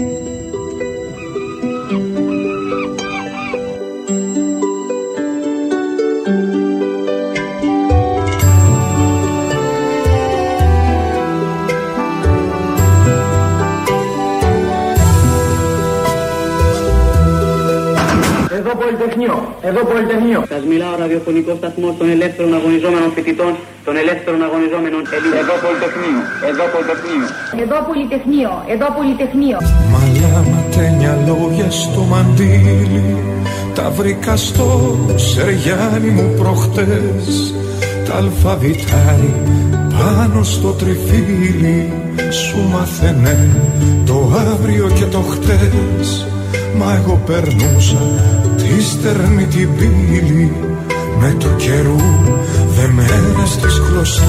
Εδώ Πολυτεχνείο. Σας μιλάω ραδιοφωνικό σταθμό των ελεύθερων αγωνιζόμενων φοιτητών, των ελεύθερων αγωνιζόμενων Ελλήνων. Εδώ Πολυτεχνείο. Εδώ Πολυτεχνείο. Εδώ Πολυτεχνείο. Εδώ Πολυτεχνείο. Μαλλιά ματένια λόγια στο μαντίλι, τα βρήκα στο Σεριάνι μου προχτές. Τα αλφαβητάρι πάνω στο τριφύλι σου μαθαίνε το αύριο και το χτες. Μα εγώ περνούσα τη στερνή την πύλη με το καιρού δεμένες στις κλωστές.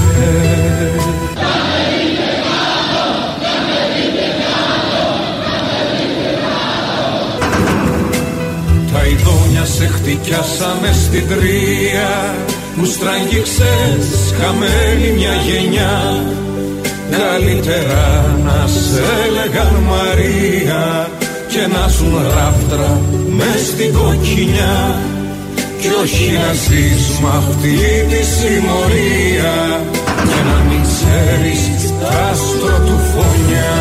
Τα ειδόνια σε χτυκιάσανε στην τρία, μου στραγγίξες χαμένη μια γενιά. Καλύτερα να σε έλεγαν Μαρία και να ζουν ράφτρα μες στην κοκκινιά, κι όχι να ζεις μ' αυτή τη συμμορία και να μην ξέρεις τ' άστρο του φωνιά.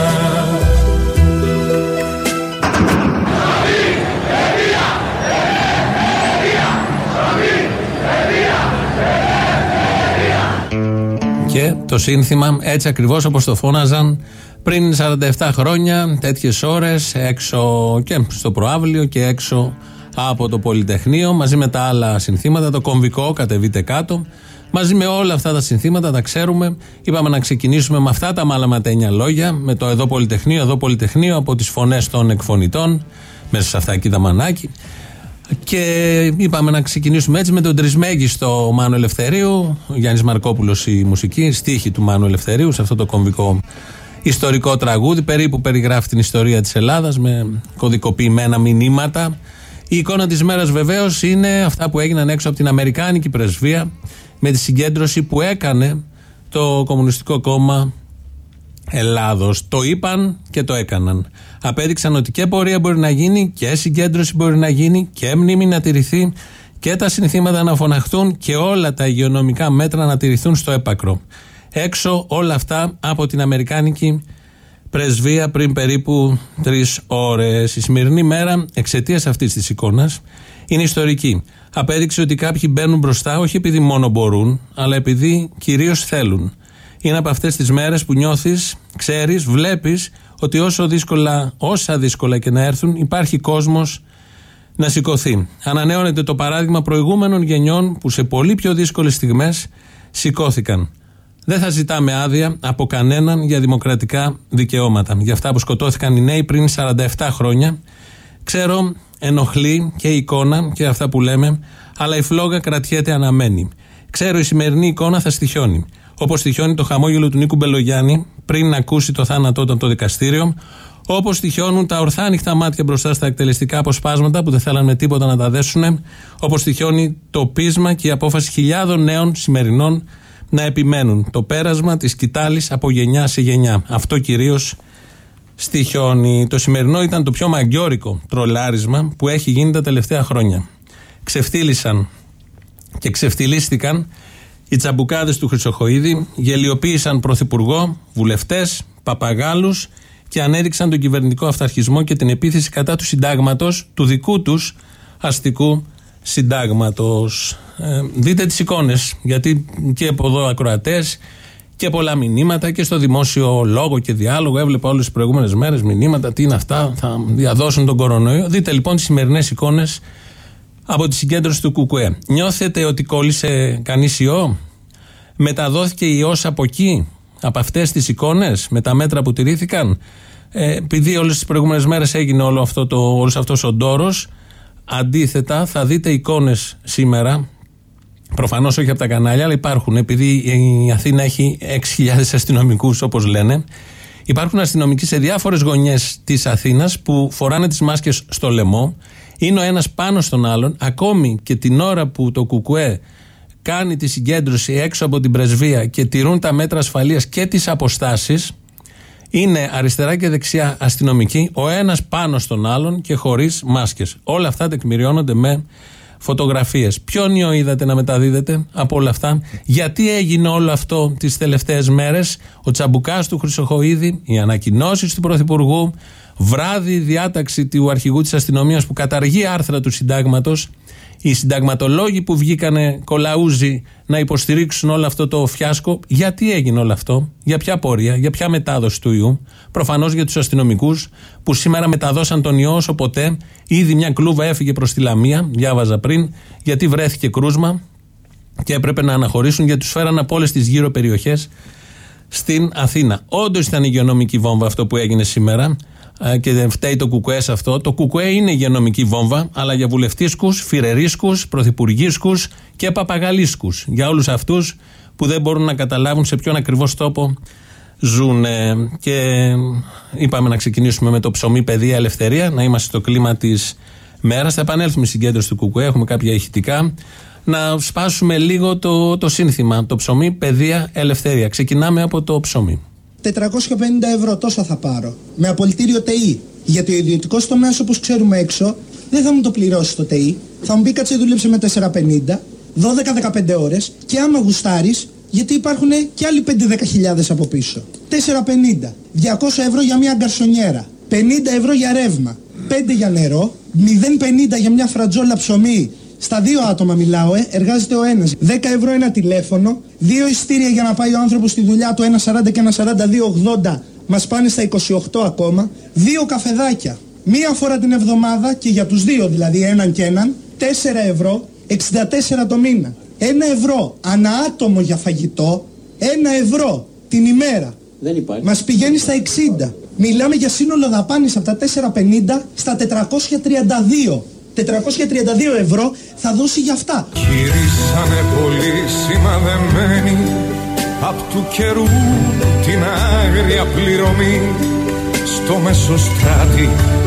Και το σύνθημα έτσι ακριβώς όπως το φώναζαν πριν 47 χρόνια, τέτοιες ώρες, έξω και στο προαύλιο και έξω από το Πολυτεχνείο, μαζί με τα άλλα συνθήματα, το κομβικό, κατεβείτε κάτω, μαζί με όλα αυτά τα συνθήματα, τα ξέρουμε. Είπαμε να ξεκινήσουμε με αυτά τα μαλαματένια λόγια, με το εδώ Πολυτεχνείο, από τις φωνές των εκφωνητών, μέσα σε αυτά εκεί τα μανάκι. Και είπαμε να ξεκινήσουμε έτσι με τον τρισμέγιστο Μάνο Ελευθερίου, Γιάννης Μαρκόπουλος η μουσική, στίχη του Μάνου Ελευθερίου, σε αυτό το κομβικό ιστορικό τραγούδι, περίπου περιγράφει την ιστορία της Ελλάδας με κωδικοποιημένα μηνύματα. Η εικόνα της μέρας βεβαίως είναι αυτά που έγιναν έξω από την Αμερικάνικη πρεσβεία με τη συγκέντρωση που έκανε το Κομμουνιστικό Κόμμα Ελλάδος. Το είπαν και το έκαναν. Απέδειξαν ότι και πορεία μπορεί να γίνει και συγκέντρωση μπορεί να γίνει και μνήμη να τηρηθεί και τα συνθήματα να φωναχτούν και όλα τα υγειονομικά μέτρα να τηρηθούν στο έπακρο. Έξω όλα αυτά από την Αμερικάνικη πρεσβεία πριν περίπου 3 ώρες. Η σημερινή μέρα, εξαιτίας αυτής της εικόνας, είναι ιστορική. Απέδειξε ότι κάποιοι μπαίνουν μπροστά όχι επειδή μόνο μπορούν, αλλά επειδή κυρίως θέλουν. Είναι από αυτές τις μέρες που νιώθεις, ξέρεις, βλέπεις ότι όσα δύσκολα και να έρθουν, υπάρχει κόσμος να σηκωθεί. Ανανεώνεται το παράδειγμα προηγούμενων γενιών που σε πολύ πιο δύσκολες στιγμές σηκώθηκαν. Δεν θα ζητάμε άδεια από κανέναν για δημοκρατικά δικαιώματα. Για αυτά που σκοτώθηκαν οι νέοι πριν 47 χρόνια. Ξέρω, ενοχλεί και η εικόνα και αυτά που λέμε, αλλά η φλόγα κρατιέται αναμένη. Ξέρω, η σημερινή εικόνα θα στοιχιώνει. Όπως στοιχιώνει το χαμόγελο του Νίκου Μπελογιάννη πριν ακούσει το θάνατό του από το δικαστήριο. Όπως στοιχιώνουν τα ορθά ανοιχτά μάτια μπροστά στα εκτελεστικά αποσπάσματα που δεν θέλαν με τίποτα να τα δέσουν. Όπως στοιχιώνει το πείσμα και η απόφαση χιλιάδων νέων σημερινών να επιμένουν. Το πέρασμα της σκητάλης από γενιά σε γενιά. Αυτό κυρίως στοιχιώνει. Το σημερινό ήταν το πιο μαγκιόρικο τρολάρισμα που έχει γίνει τα τελευταία χρόνια. Ξεφτύλισαν και ξεφτυλίστηκαν οι τσαμπουκάδες του Χρυσοχοΐδη, γελιοποίησαν πρωθυπουργό, βουλευτές, παπαγάλους και ανέδειξαν τον κυβερνητικό αυταρχισμό και την επίθεση κατά του συντάγματος, του δικού τους αστικού συντάγματος. Δείτε τις εικόνες, γιατί και από εδώ ακροατές και πολλά μηνύματα και στο δημόσιο λόγο και διάλογο έβλεπα όλες τις προηγούμενες μέρες μηνύματα, τι είναι αυτά, θα διαδώσουν τον κορονοϊό. Δείτε λοιπόν τις σημερινές εικόνες από τη συγκέντρωση του ΚΚΕ. Νιώθετε ότι κόλλησε κανείς ιό? Μεταδόθηκε ιός από εκεί, από αυτές τις εικόνες, με τα μέτρα που τηρήθηκαν? Επειδή όλες τις προηγούμενες μέρες έγινε όλος αυτός ο ντόρος, αντίθετα θα δείτε εικόνες σήμερα, προφανώς όχι από τα κανάλια, αλλά υπάρχουν, επειδή η Αθήνα έχει 6.000 αστυνομικούς όπως λένε. Υπάρχουν αστυνομικοί σε διάφορες γωνιές της Αθήνας που φοράνε τις μάσκες στο λαιμό. Είναι ο ένας πάνω στον άλλον, ακόμη και την ώρα που το ΚΚΕ κάνει τη συγκέντρωση έξω από την πρεσβεία και τηρούν τα μέτρα ασφαλείας και τις αποστάσεις. Είναι αριστερά και δεξιά αστυνομικοί, ο ένας πάνω στον άλλον και χωρίς μάσκες. Όλα αυτά τεκμηριώνονται με φωτογραφίες. Ποιον ιό είδατε να μεταδίδεται από όλα αυτά? Γιατί έγινε όλο αυτό τις τελευταίες μέρες? Ο τσαμπουκάς του Χρυσοχοΐδη, οι ανακοινώσεις του Πρωθυπουργού, βράδυ διάταξη του αρχηγού της αστυνομίας που καταργεί άρθρα του συντάγματος, οι συνταγματολόγοι που βγήκανε κολαούζοι να υποστηρίξουν όλο αυτό το φιάσκο. Γιατί έγινε όλο αυτό? Για ποια πορεία? Για ποια μετάδοση του ιού? Προφανώς για τους αστυνομικούς που σήμερα μεταδώσαν τον ιό όσο ποτέ. Ήδη μια κλούβα έφυγε προς τη Λαμία, διάβαζα πριν, γιατί βρέθηκε κρούσμα και έπρεπε να αναχωρήσουν, γιατί τους φέραν από όλες τις γύρω περιοχές στην Αθήνα. Όντως ήταν υγειονομική βόμβα αυτό που έγινε σήμερα. Και δεν φταίει το ΚΚΕ σε αυτό. Το ΚΚΕ είναι υγειονομική βόμβα, αλλά για βουλευτίσκους, φιρερίσκους, πρωθυπουργίσκους και παπαγαλίσκους. Για όλους αυτούς που δεν μπορούν να καταλάβουν σε ποιον ακριβώς τόπο ζουν. Και είπαμε να ξεκινήσουμε με το ψωμί, παιδεία, ελευθερία, να είμαστε στο κλίμα της μέρας. Θα επανέλθουμε στην συγκέντρωση του ΚΚΕ, έχουμε κάποια ηχητικά. Να σπάσουμε λίγο το σύνθημα. Το ψωμί, παιδεία, ελευθερία. Ξεκινάμε από το ψωμί. 450 ευρώ, τόσα θα πάρω. Με απολυτήριο ΤΕΗ. Γιατί ο ιδιωτικός τομέας, όπως ξέρουμε έξω, δεν θα μου το πληρώσει το ΤΕΗ. Θα μου πει κάτσε δούλεψε με 450, 12-15 ώρες και άμα γουστάρεις, γιατί υπάρχουν και άλλοι 5-10 χιλιάδες από πίσω. 450, 200 ευρώ για μια γκαρσονιέρα, 50 ευρώ για ρεύμα, 5 για νερό, 0,50 για μια φρατζόλα ψωμί. Στα 2 άτομα μιλάω, εργάζεται ο ένας. 10 ευρώ ένα τηλέφωνο, 2 εισιτήρια για να πάει ο άνθρωπος στη δουλειά του, 1,40 και 1,42,80, μας πάνε στα 28 ακόμα, 2 καφεδάκια. Μία φορά την εβδομάδα και για τους δύο, δηλαδή έναν και έναν, 4 ευρώ, 64 το μήνα. 1 ευρώ ανά άτομο για φαγητό, 1 ευρώ την ημέρα. Δεν υπάρχει. Μας πηγαίνει στα 60. Μιλάμε για σύνολο δαπάνης από τα 450 στα 432. 432 ευρώ θα δώσει για αυτά. Γυρίσανε πολύ σημαδεμένοι απ' του καιρού την άγρια πληρωμή. Στο Μεσοστράτη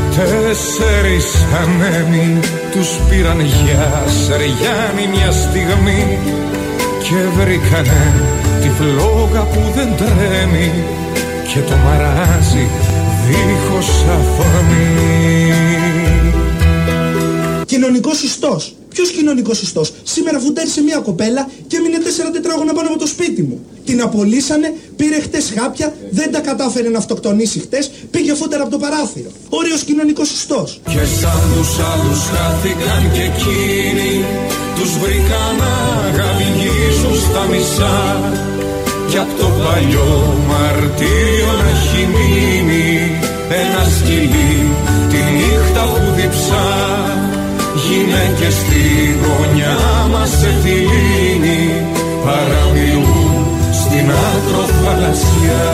4 ανέμοι τους πήραν για Σεριάννη μια στιγμή και βρήκανε τη φλόγα που δεν τρέμει και το μαράζι δίχως αφορμή. Κοινωνικός ιστός. Ποιος κοινωνικός ιστός? Σήμερα φουντάρισε μια κοπέλα και έμεινε 4 τετράγωνα πάνω από το σπίτι μου. Την απολύσανε, πήρε χτες χάπια, δεν τα κατάφερε να αυτοκτονήσει χτες, πήγε φούταρα από το παράθυρο. Ωραίος κοινωνικός ιστός. Και σαν τους άλλους χάθηκαν και εκείνοι, τους βρήκαν να γαβγίζουν στα μισά. Κι απ' το παλιό μαρτύριο να έχει μείνει ένα σκυλί τη νύχτα που διψά. Γυναίκες στη γωνιά μας σε θηλύνει, παραμιλούν στην άκροθαλασσιά.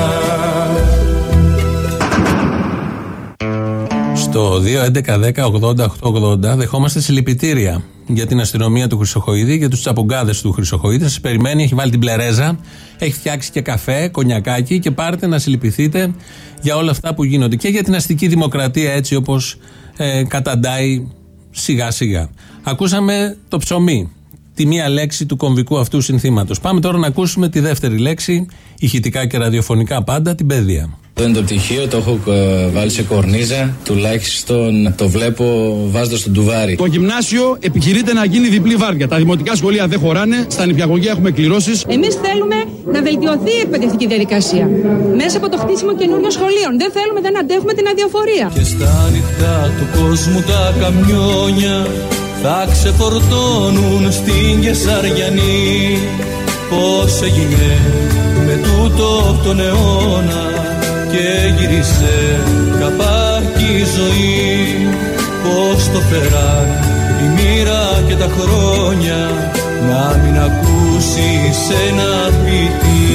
Στο 2.11.10.80.880 δεχόμαστε συλληπιτήρια για την αστυνομία του Χρυσοχοΐδη, για τους τσαπογκάδες του Χρυσοχοΐδη. Σας περιμένει, έχει βάλει την πλερέζα, έχει φτιάξει και καφέ, κονιακάκι και πάρτε να συλληπιθείτε για όλα αυτά που γίνονται και για την αστική δημοκρατία έτσι όπως καταντάει σιγά σιγά. Ακούσαμε το ψωμί, τη μία λέξη του κομβικού αυτού συνθήματος. Πάμε τώρα να ακούσουμε τη δεύτερη λέξη, ηχητικά και ραδιοφωνικά πάντα, την παιδεία. Αυτό είναι το πτυχίο, το έχω βάλει σε κορνίζα, τουλάχιστον το βλέπω βάζοντας το ντουβάρι. Το γυμνάσιο επιχειρείται να γίνει διπλή βάρδια. Τα δημοτικά σχολεία δεν χωράνε, στα νηπιαγωγεία έχουμε κληρώσεις. Εμείς θέλουμε να βελτιωθεί η εκπαιδευτική διαδικασία μέσα από το χτίσιμο καινούριων σχολείων. Δεν θέλουμε, δεν αντέχουμε την αδιαφορία. Και στα νυχτά του κόσμου τα καμιόνια θα ξεφορτώνουν στην Κεσαριανή. Πώς έγινε με τούτο τον αιώνα και γύρισε καπάκι η ζωή. Πώς το φέραν η μοίρα και τα χρόνια να μην ακούσεις ένα ποιητή.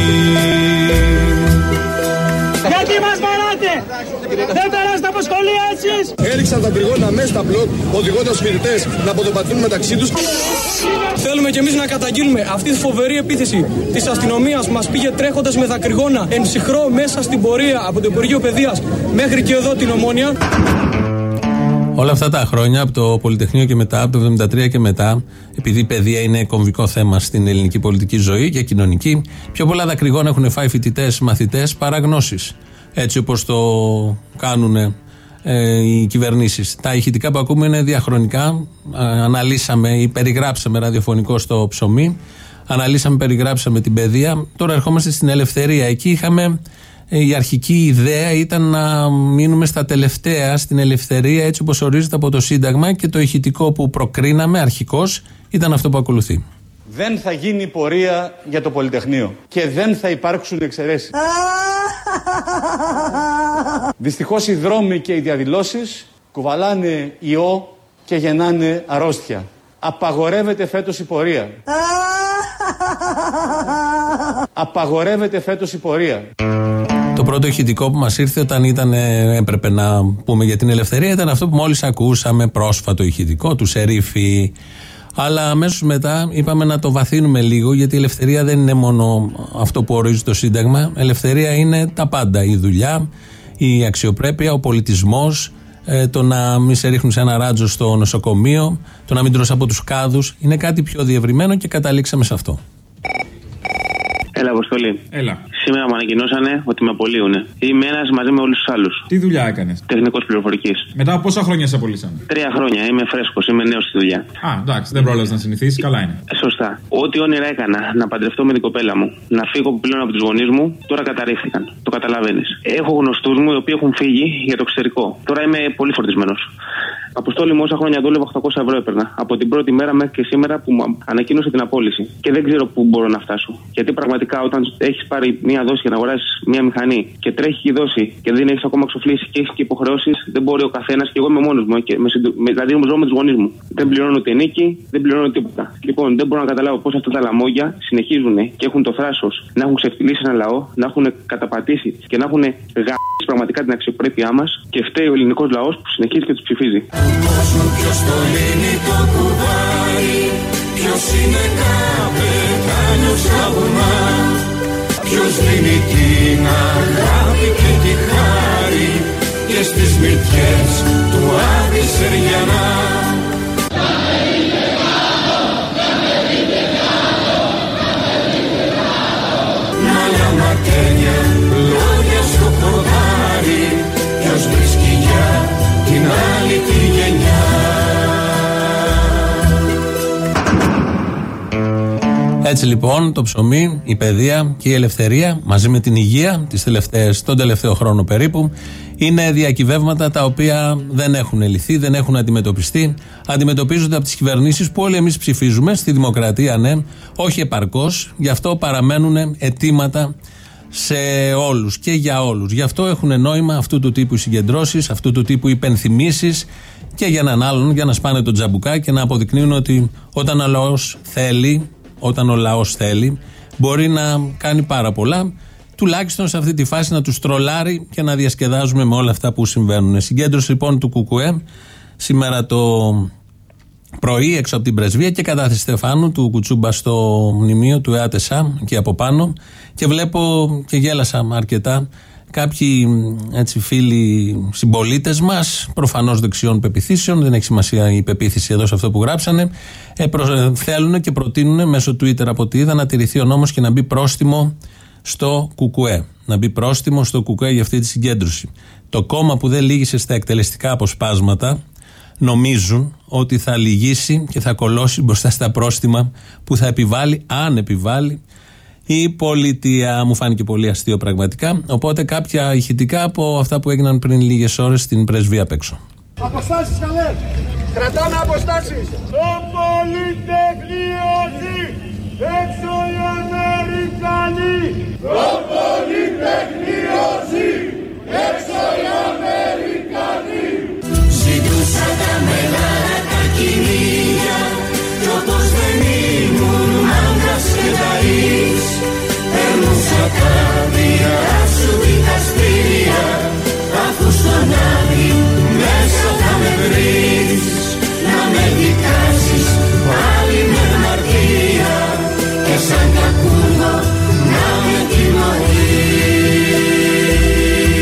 Γιατί μας βαράτε? Δεν περάσετε από σχολεία εσείς? Έριξαν τα τριγώνα μέσα στα μπλοκ, οδηγώντας φοιτητές να ποδοπατούν μεταξύ τους. Θέλουμε κι εμείς να καταγγείλουμε αυτή τη φοβερή επίθεση της αστυνομίας που μας πήγε τρέχοντας με δακρυγόνα εν ψυχρό μέσα στην πορεία από το Υπουργείο Παιδείας μέχρι και εδώ την Ομόνια. Όλα αυτά τα χρόνια, από το Πολυτεχνείο και μετά, από το 1973 και μετά, επειδή η παιδεία είναι κομβικό θέμα στην ελληνική πολιτική ζωή και κοινωνική, πιο πολλά δακρυγόνα έχουν φάει φοιτητές, μαθητές παρά γνώσεις. Έτσι όπως το κάνουν οι κυβερνήσεις. Τα ηχητικά που ακούμε είναι διαχρονικά. Αναλύσαμε ή περιγράψαμε ραδιοφωνικό στο ψωμί. Αναλύσαμε, περιγράψαμε την παιδεία. Τώρα ερχόμαστε στην ελευθερία. Εκεί είχαμε. Η αρχική ιδέα ήταν να μείνουμε στα τελευταία, στην ελευθερία, έτσι όπως ορίζεται από το Σύνταγμα, και το ηχητικό που προκρίναμε αρχικώς ήταν αυτό που ακολουθεί. Δεν θα γίνει πορεία για το Πολυτεχνείο και δεν θα υπάρξουν εξαιρέσεις. Δυστυχώς οι δρόμοι και οι διαδηλώσεις κουβαλάνε ιό και γεννάνε αρρώστια. Απαγορεύεται φέτος η πορεία. Απαγορεύεται φέτος η πορεία. Το πρώτο ηχητικό που μας ήρθε όταν έπρεπε να πούμε για την ελευθερία ήταν αυτό που μόλις ακούσαμε, πρόσφατο ηχητικό του Σερίφη. Αλλά αμέσως μετά είπαμε να το βαθύνουμε λίγο, γιατί η ελευθερία δεν είναι μόνο αυτό που ορίζει το Σύνταγμα. Ελευθερία είναι τα πάντα. Η δουλειά, η αξιοπρέπεια, ο πολιτισμός, το να μην σε ρίχνουν σε ένα ράτζο στο νοσοκομείο, το να μην τρως από τους κάδους. Είναι κάτι πιο διευρυμένο και καταλήξαμε σε αυτό. Έλα, Αποστολή. Έλα. Σήμερα μου ανακοινώσανε ότι με απολύουνε. Είμαι ένας μαζί με όλους τους άλλους. Τι δουλειά έκανες? Τεχνικός πληροφορικής. Μετά από πόσα χρόνια σε απολύσανε? 3 χρόνια. Είμαι φρέσκος, είμαι νέος στη δουλειά. Α, εντάξει, δεν πρόλαβες να συνηθίσεις, καλά είναι. Σωστά. Ό,τι όνειρα έκανα να παντρευτώ με την κοπέλα μου, να φύγω πλέον από τους γονείς μου, τώρα καταρρίφθηκαν. Το καταλαβαίνεις. Έχω γνωστούς μου οι οποίοι έχουν φύγει για το εξωτερικό. Τώρα είμαι πολύ φορτισμένος. Αποστόλη μου, όσα χρόνια δούλευα, 800 ευρώ έπαιρνα. Από την πρώτη μέρα μέχρι και σήμερα που μου ανακοίνωσε την απόλυση. Και δεν ξέρω πού μπορώ να φτάσω. Γιατί πραγματικά όταν έχεις πάρει μία δόση για να αγοράσεις μία μηχανή και τρέχει η δόση και δεν έχεις ακόμα εξοφλήσει και έχεις και υποχρεώσεις, δεν μπορεί ο καθένας, και εγώ είμαι μόνος μου. Δηλαδή, ζω με τους γονείς μου. Δεν πληρώνω την νίκη, δεν πληρώνω τίποτα. Λοιπόν, δεν μπορώ να καταλάβω πώς αυτά τα λαμόγια συνεχίζουν και έχουν το θράσος να έχουν ξεφτυλίσει ένα λαό, να έχουν καταπατήσει και να έχουν γαμίσει πραγματικά την αξιοπρέπειά μας, και φταίει ο ελληνικός λαός που συνεχίζει και τους ψηφίζει. Ποιος το λύνει το κουβάρι, ποιος είναι καπετάνιος στα βουνά, ποιος δίνει την αγάπη και τη χάρη και στις μυτιές του Άδη Σεριανά. Μάλια ματένια, λόγια στο χορδάρι, ποιος βρίσκει για την άλλη τη γενιά. Έτσι λοιπόν το ψωμί, η παιδεία και η ελευθερία μαζί με την υγεία τον τελευταίο χρόνο περίπου είναι διακυβεύματα τα οποία δεν έχουν λυθεί, δεν έχουν αντιμετωπιστεί. Αντιμετωπίζονται από τις κυβερνήσεις που όλοι εμείς ψηφίζουμε στη δημοκρατία, ναι, όχι επαρκώς. Γι' αυτό παραμένουν αιτήματα σε όλους και για όλους. Γι' αυτό έχουν νόημα αυτού του τύπου συγκεντρώσεις, αυτού του τύπου υπενθυμίσεις, και για έναν άλλον, για να σπάνε τον τζαμπουκά και να αποδεικνύουν ότι όταν ο λαός θέλει, μπορεί να κάνει πάρα πολλά, τουλάχιστον σε αυτή τη φάση να τους τρολάρει και να διασκεδάζουμε με όλα αυτά που συμβαίνουν. Συγκέντρωση λοιπόν του ΚΚΕ σήμερα το πρωί έξω από την πρεσβεία και κατάθεση Στεφάνου του Κουτσούμπα στο μνημείο του ΕΑΤΕΣΑ εκεί από πάνω, και βλέπω και γέλασα αρκετά. Κάποιοι έτσι φίλοι συμπολίτες μας, προφανώς δεξιών πεποιθήσεων, δεν έχει σημασία η πεποίθηση εδώ σε αυτό που γράψανε, θέλουν και προτείνουν μέσω Twitter από ό,τι είδα να τηρηθεί ο νόμος και να μπει πρόστιμο στο ΚΚΕ. Να μπει πρόστιμο στο ΚΚΕ για αυτή τη συγκέντρωση. Το κόμμα που δεν λύγησε στα εκτελεστικά αποσπάσματα νομίζουν ότι θα λυγίσει και θα κολώσει μπροστά στα πρόστιμα που θα επιβάλλει, αν επιβάλλει, η πολιτεία. Μου φάνηκε πολύ αστείο πραγματικά. Οπότε κάποια ηχητικά από αυτά που έγιναν πριν λίγες ώρες στην πρεσβεία απ' έξω. Αποστάσεις καλέ! Κρατάμε αποστάσεις! Το Πολυτεχνείο ζει! Έξω οι Αμερικανοί! Το Πολυτεχνείο ζει! Έξω οι Αμερικανοί! Ζητούσα τα μεγάλα τα κυνήγια κι όπως δεν ήμουν μάγκας και ταΐς, περνούσα τα βία σου δικαστήρια, αφού στον άδειο μέσα θα με βρεις, να με δικάσεις πάλι με αμαρτία και σαν κακούργο να με τιμωρείς.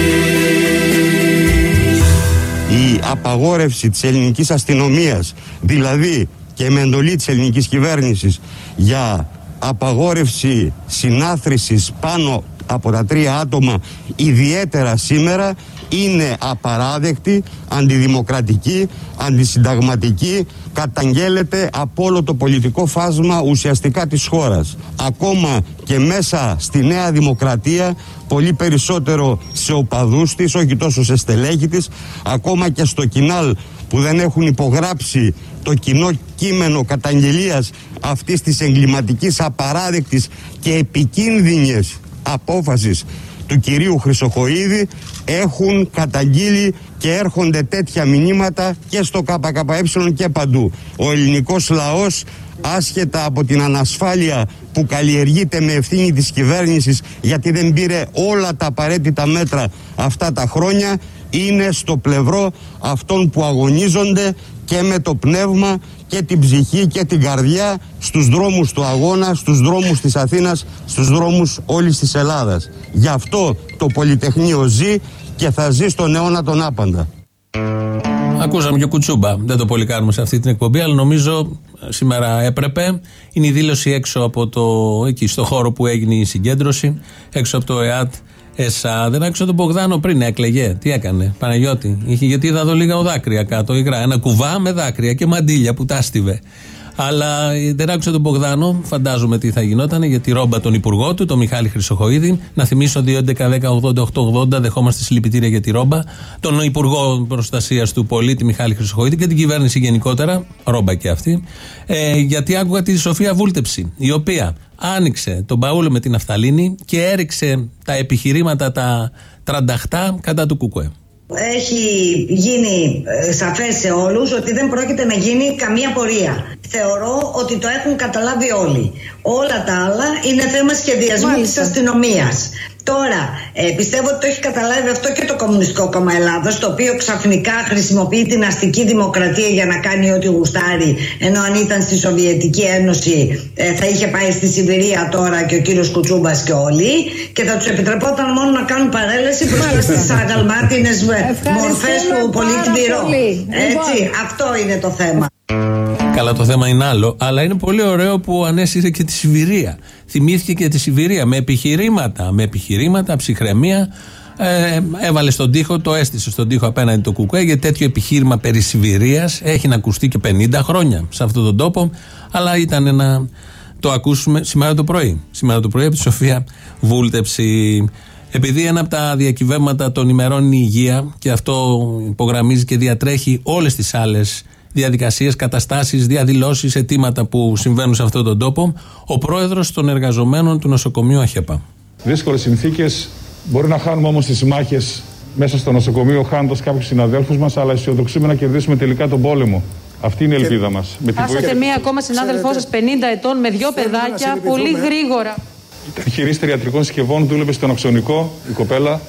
απαγόρευση της ελληνικής αστυνομίας, δηλαδή και με εντολή της ελληνικής κυβέρνησης για απαγόρευση συνάθρησης πάνω από τα 3 άτομα, ιδιαίτερα σήμερα, είναι απαράδεκτη, αντιδημοκρατική, αντισυνταγματική, καταγγέλλεται από όλο το πολιτικό φάσμα ουσιαστικά της χώρας. Ακόμα και μέσα στη Νέα Δημοκρατία, πολύ περισσότερο σε οπαδούς της, όχι τόσο σε στελέχη της, ακόμα και στο Κινάλ που δεν έχουν υπογράψει το κοινό κείμενο καταγγελίας αυτής της εγκληματικής, απαράδεκτης και επικίνδυνης απόφασης του κυρίου Χρυσοχοΐδη, έχουν καταγγείλει και έρχονται τέτοια μηνύματα και στο ΚΚΕ και παντού. Ο ελληνικός λαός, άσχετα από την ανασφάλεια που καλλιεργείται με ευθύνη της κυβέρνησης γιατί δεν πήρε όλα τα απαραίτητα μέτρα αυτά τα χρόνια, είναι στο πλευρό αυτών που αγωνίζονται και με το πνεύμα και την ψυχή και την καρδιά στους δρόμους του αγώνα, στους δρόμους της Αθήνας, στους δρόμους όλης της Ελλάδας. Γι' αυτό το Πολυτεχνείο ζει και θα ζει στον αιώνα τον άπαντα. Ακούσαμε και Κουτσούμπα. Δεν το πολύ κάνουμε σε αυτή την εκπομπή, αλλά νομίζω σήμερα έπρεπε. Είναι η δήλωση έξω από εκεί στο χώρο που έγινε η συγκέντρωση, έξω από το ΕΑΤ. Δεν άκουσα τον Μπογδάνο πριν, έκλαιγε. Τι έκανε, Παναγιώτη? Γιατί είδα εδώ λίγα δάκρυα κάτω, υγρά. Ένα κουβά με δάκρυα και μαντίλια που τάστιβε. Αλλά δεν άκουσα τον Μπογδάνο, φαντάζομαι τι θα γινόταν, για τη ρόμπα τον υπουργό του, τον Μιχάλη Χρυσοχοΐδη. Να θυμίσω 2.11.10.80.880, δεχόμαστε συλληπιτήρια για τη ρόμπα. Τον Υπουργό Προστασίας του Πολίτη Μιχάλη Χρυσοχοΐδη και την κυβέρνηση γενικότερα, ρόμπα και αυτή. Γιατί άκουγα τη Σοφία Βούλτεψη, η οποία άνοιξε τον μπαούλο με την ναφθαλίνη και έριξε τα επιχειρήματα τα τρανταχτά κατά του ΚΚΕ. Έχει γίνει σαφές σε όλους ότι δεν πρόκειται να γίνει καμία πορεία. Θεωρώ ότι το έχουν καταλάβει όλοι. Όλα τα άλλα είναι θέμα σχεδιασμού της αστυνομίας. Τώρα, πιστεύω ότι το έχει καταλάβει αυτό και το Κομμουνιστικό Κόμμα Ελλάδος, το οποίο ξαφνικά χρησιμοποιεί την αστική δημοκρατία για να κάνει ό,τι γουστάρει, ενώ αν ήταν στη Σοβιετική Ένωση θα είχε πάει στη Σιβηρία τώρα και ο κύριος Κουτσούμπας και όλοι, και θα τους επιτρεπόταν μόνο να κάνουν παρέλαση μπροστά στις αγαλμάτινες μορφές του πολίτη Μυρό. Έτσι, αυτό είναι το θέμα. Καλά, το θέμα είναι άλλο, αλλά είναι πολύ ωραίο που ανέσυρε και τη Σιβηρία. Θυμήθηκε και τη Σιβηρία με επιχειρήματα, ψυχραιμία. Έβαλε στον τοίχο, το έστησε στον τοίχο απέναντι το ΚΚΕ, γιατί τέτοιο επιχείρημα περί Σιβηρίας έχει να ακουστεί και 50 χρόνια σε αυτόν τον τόπο. Αλλά ήταν να το ακούσουμε σήμερα το πρωί. Σήμερα το πρωί από τη Σοφία Βούλτεψη. Επειδή ένα από τα διακυβεύματα των ημερών είναι η υγεία, και αυτό υπογραμμίζει και διατρέχει όλες τις άλλες διαδικασίες, καταστάσεις, διαδηλώσεις, αιτήματα που συμβαίνουν σε αυτόν τον τόπο, ο πρόεδρος των εργαζομένων του νοσοκομείου ΑΧΕΠΑ. Δύσκολες συνθήκες, μπορεί να χάνουμε όμως τις μάχες μέσα στο νοσοκομείο, χάνοντας κάποιους συναδέλφους μας, αλλά αισιοδοξούμε να κερδίσουμε τελικά τον πόλεμο. Αυτή είναι η ελπίδα μας. Χάσατε μία ακόμα συνάδελφό σας 50 ετών με 2 παιδάκια, πολύ γρήγορα. Ήταν χειρίστρια ιατρικών συσκευών, δούλευε στον αξονικό η κοπέλα.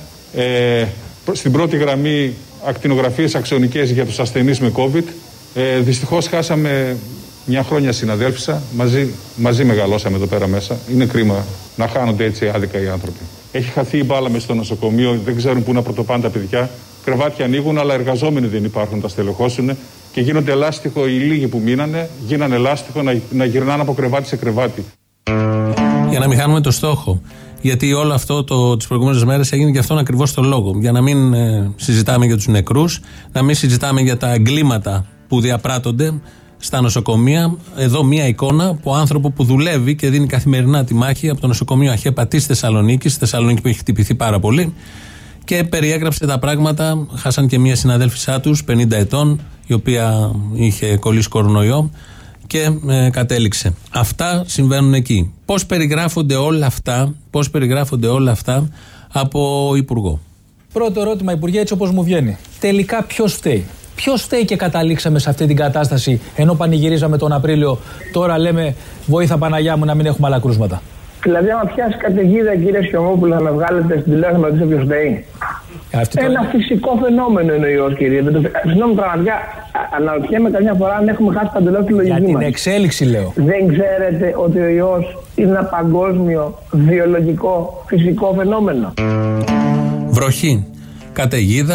Στην πρώτη γραμμή ακτινογραφίες αξονικές για τους ασθενείς με COVID. Δυστυχώς χάσαμε μια χρόνια συναδέλφισσα, μαζί μεγαλώσαμε εδώ πέρα μέσα. Είναι κρίμα να χάνονται έτσι άδικα οι άνθρωποι. Έχει χαθεί η μπάλα μες στο νοσοκομείο, δεν ξέρουν πού να πρωτοπάνε τα παιδιά. Κρεβάτια ανοίγουν, αλλά εργαζόμενοι δεν υπάρχουν, τα στελεχώσουν και γίνονται λάστιχο. Οι λίγοι που μείνανε, γίνανε λάστιχο να γυρνάνε από κρεβάτι σε κρεβάτι. Για να μην χάνουμε το στόχο. Γιατί όλο αυτό τις προηγούμενες μέρες έγινε και αυτόν ακριβώς το λόγο. Για να μην συζητάμε για τους νεκρούς, να μην συζητάμε για τα εγκλήματα που διαπράττονται στα νοσοκομεία. Εδώ μία εικόνα από άνθρωπο που δουλεύει και δίνει καθημερινά τη μάχη από το νοσοκομείο ΑΧΕΠΑ της Θεσσαλονίκης, στη Θεσσαλονίκη που έχει χτυπηθεί πάρα πολύ, και περιέγραψε τα πράγματα. Χάσαν και μία συναδέλφισά τους, 50 ετών, η οποία είχε κολλήσει κορονοϊό και κατέληξε. Αυτά συμβαίνουν εκεί. Πώς περιγράφονται όλα αυτά από υπουργό? Πρώτο ερώτημα, Υπουργέ, έτσι όπως μου βγαίνει. Τελικά ποιος φταίει? Ποιος φταίει και καταλήξαμε σε αυτή την κατάσταση, ενώ πανηγυρίζαμε τον Απρίλιο, τώρα λέμε βοήθα Παναγιά μου να μην έχουμε άλλα κρούσματα? Δηλαδή, άμα πιάσει καταιγίδα, κύριε Σιωμόπουλο, να με βγάλετε στην τηλέφωνο να ρωτήσετε ποιος φταίει? Ένα φυσικό φαινόμενο είναι ο ιός, κύριε. Συγγνώμη, πραγματικά αναρωτιέμαι καμιά φορά αν έχουμε χάσει παντελώς τη λογική μας. Για την εξέλιξη, λέω. Δεν ξέρετε ότι ο ιός είναι ένα παγκόσμιο, βιολογικό, φυσικό φαινόμενο? Βροχή, καταιγίδα,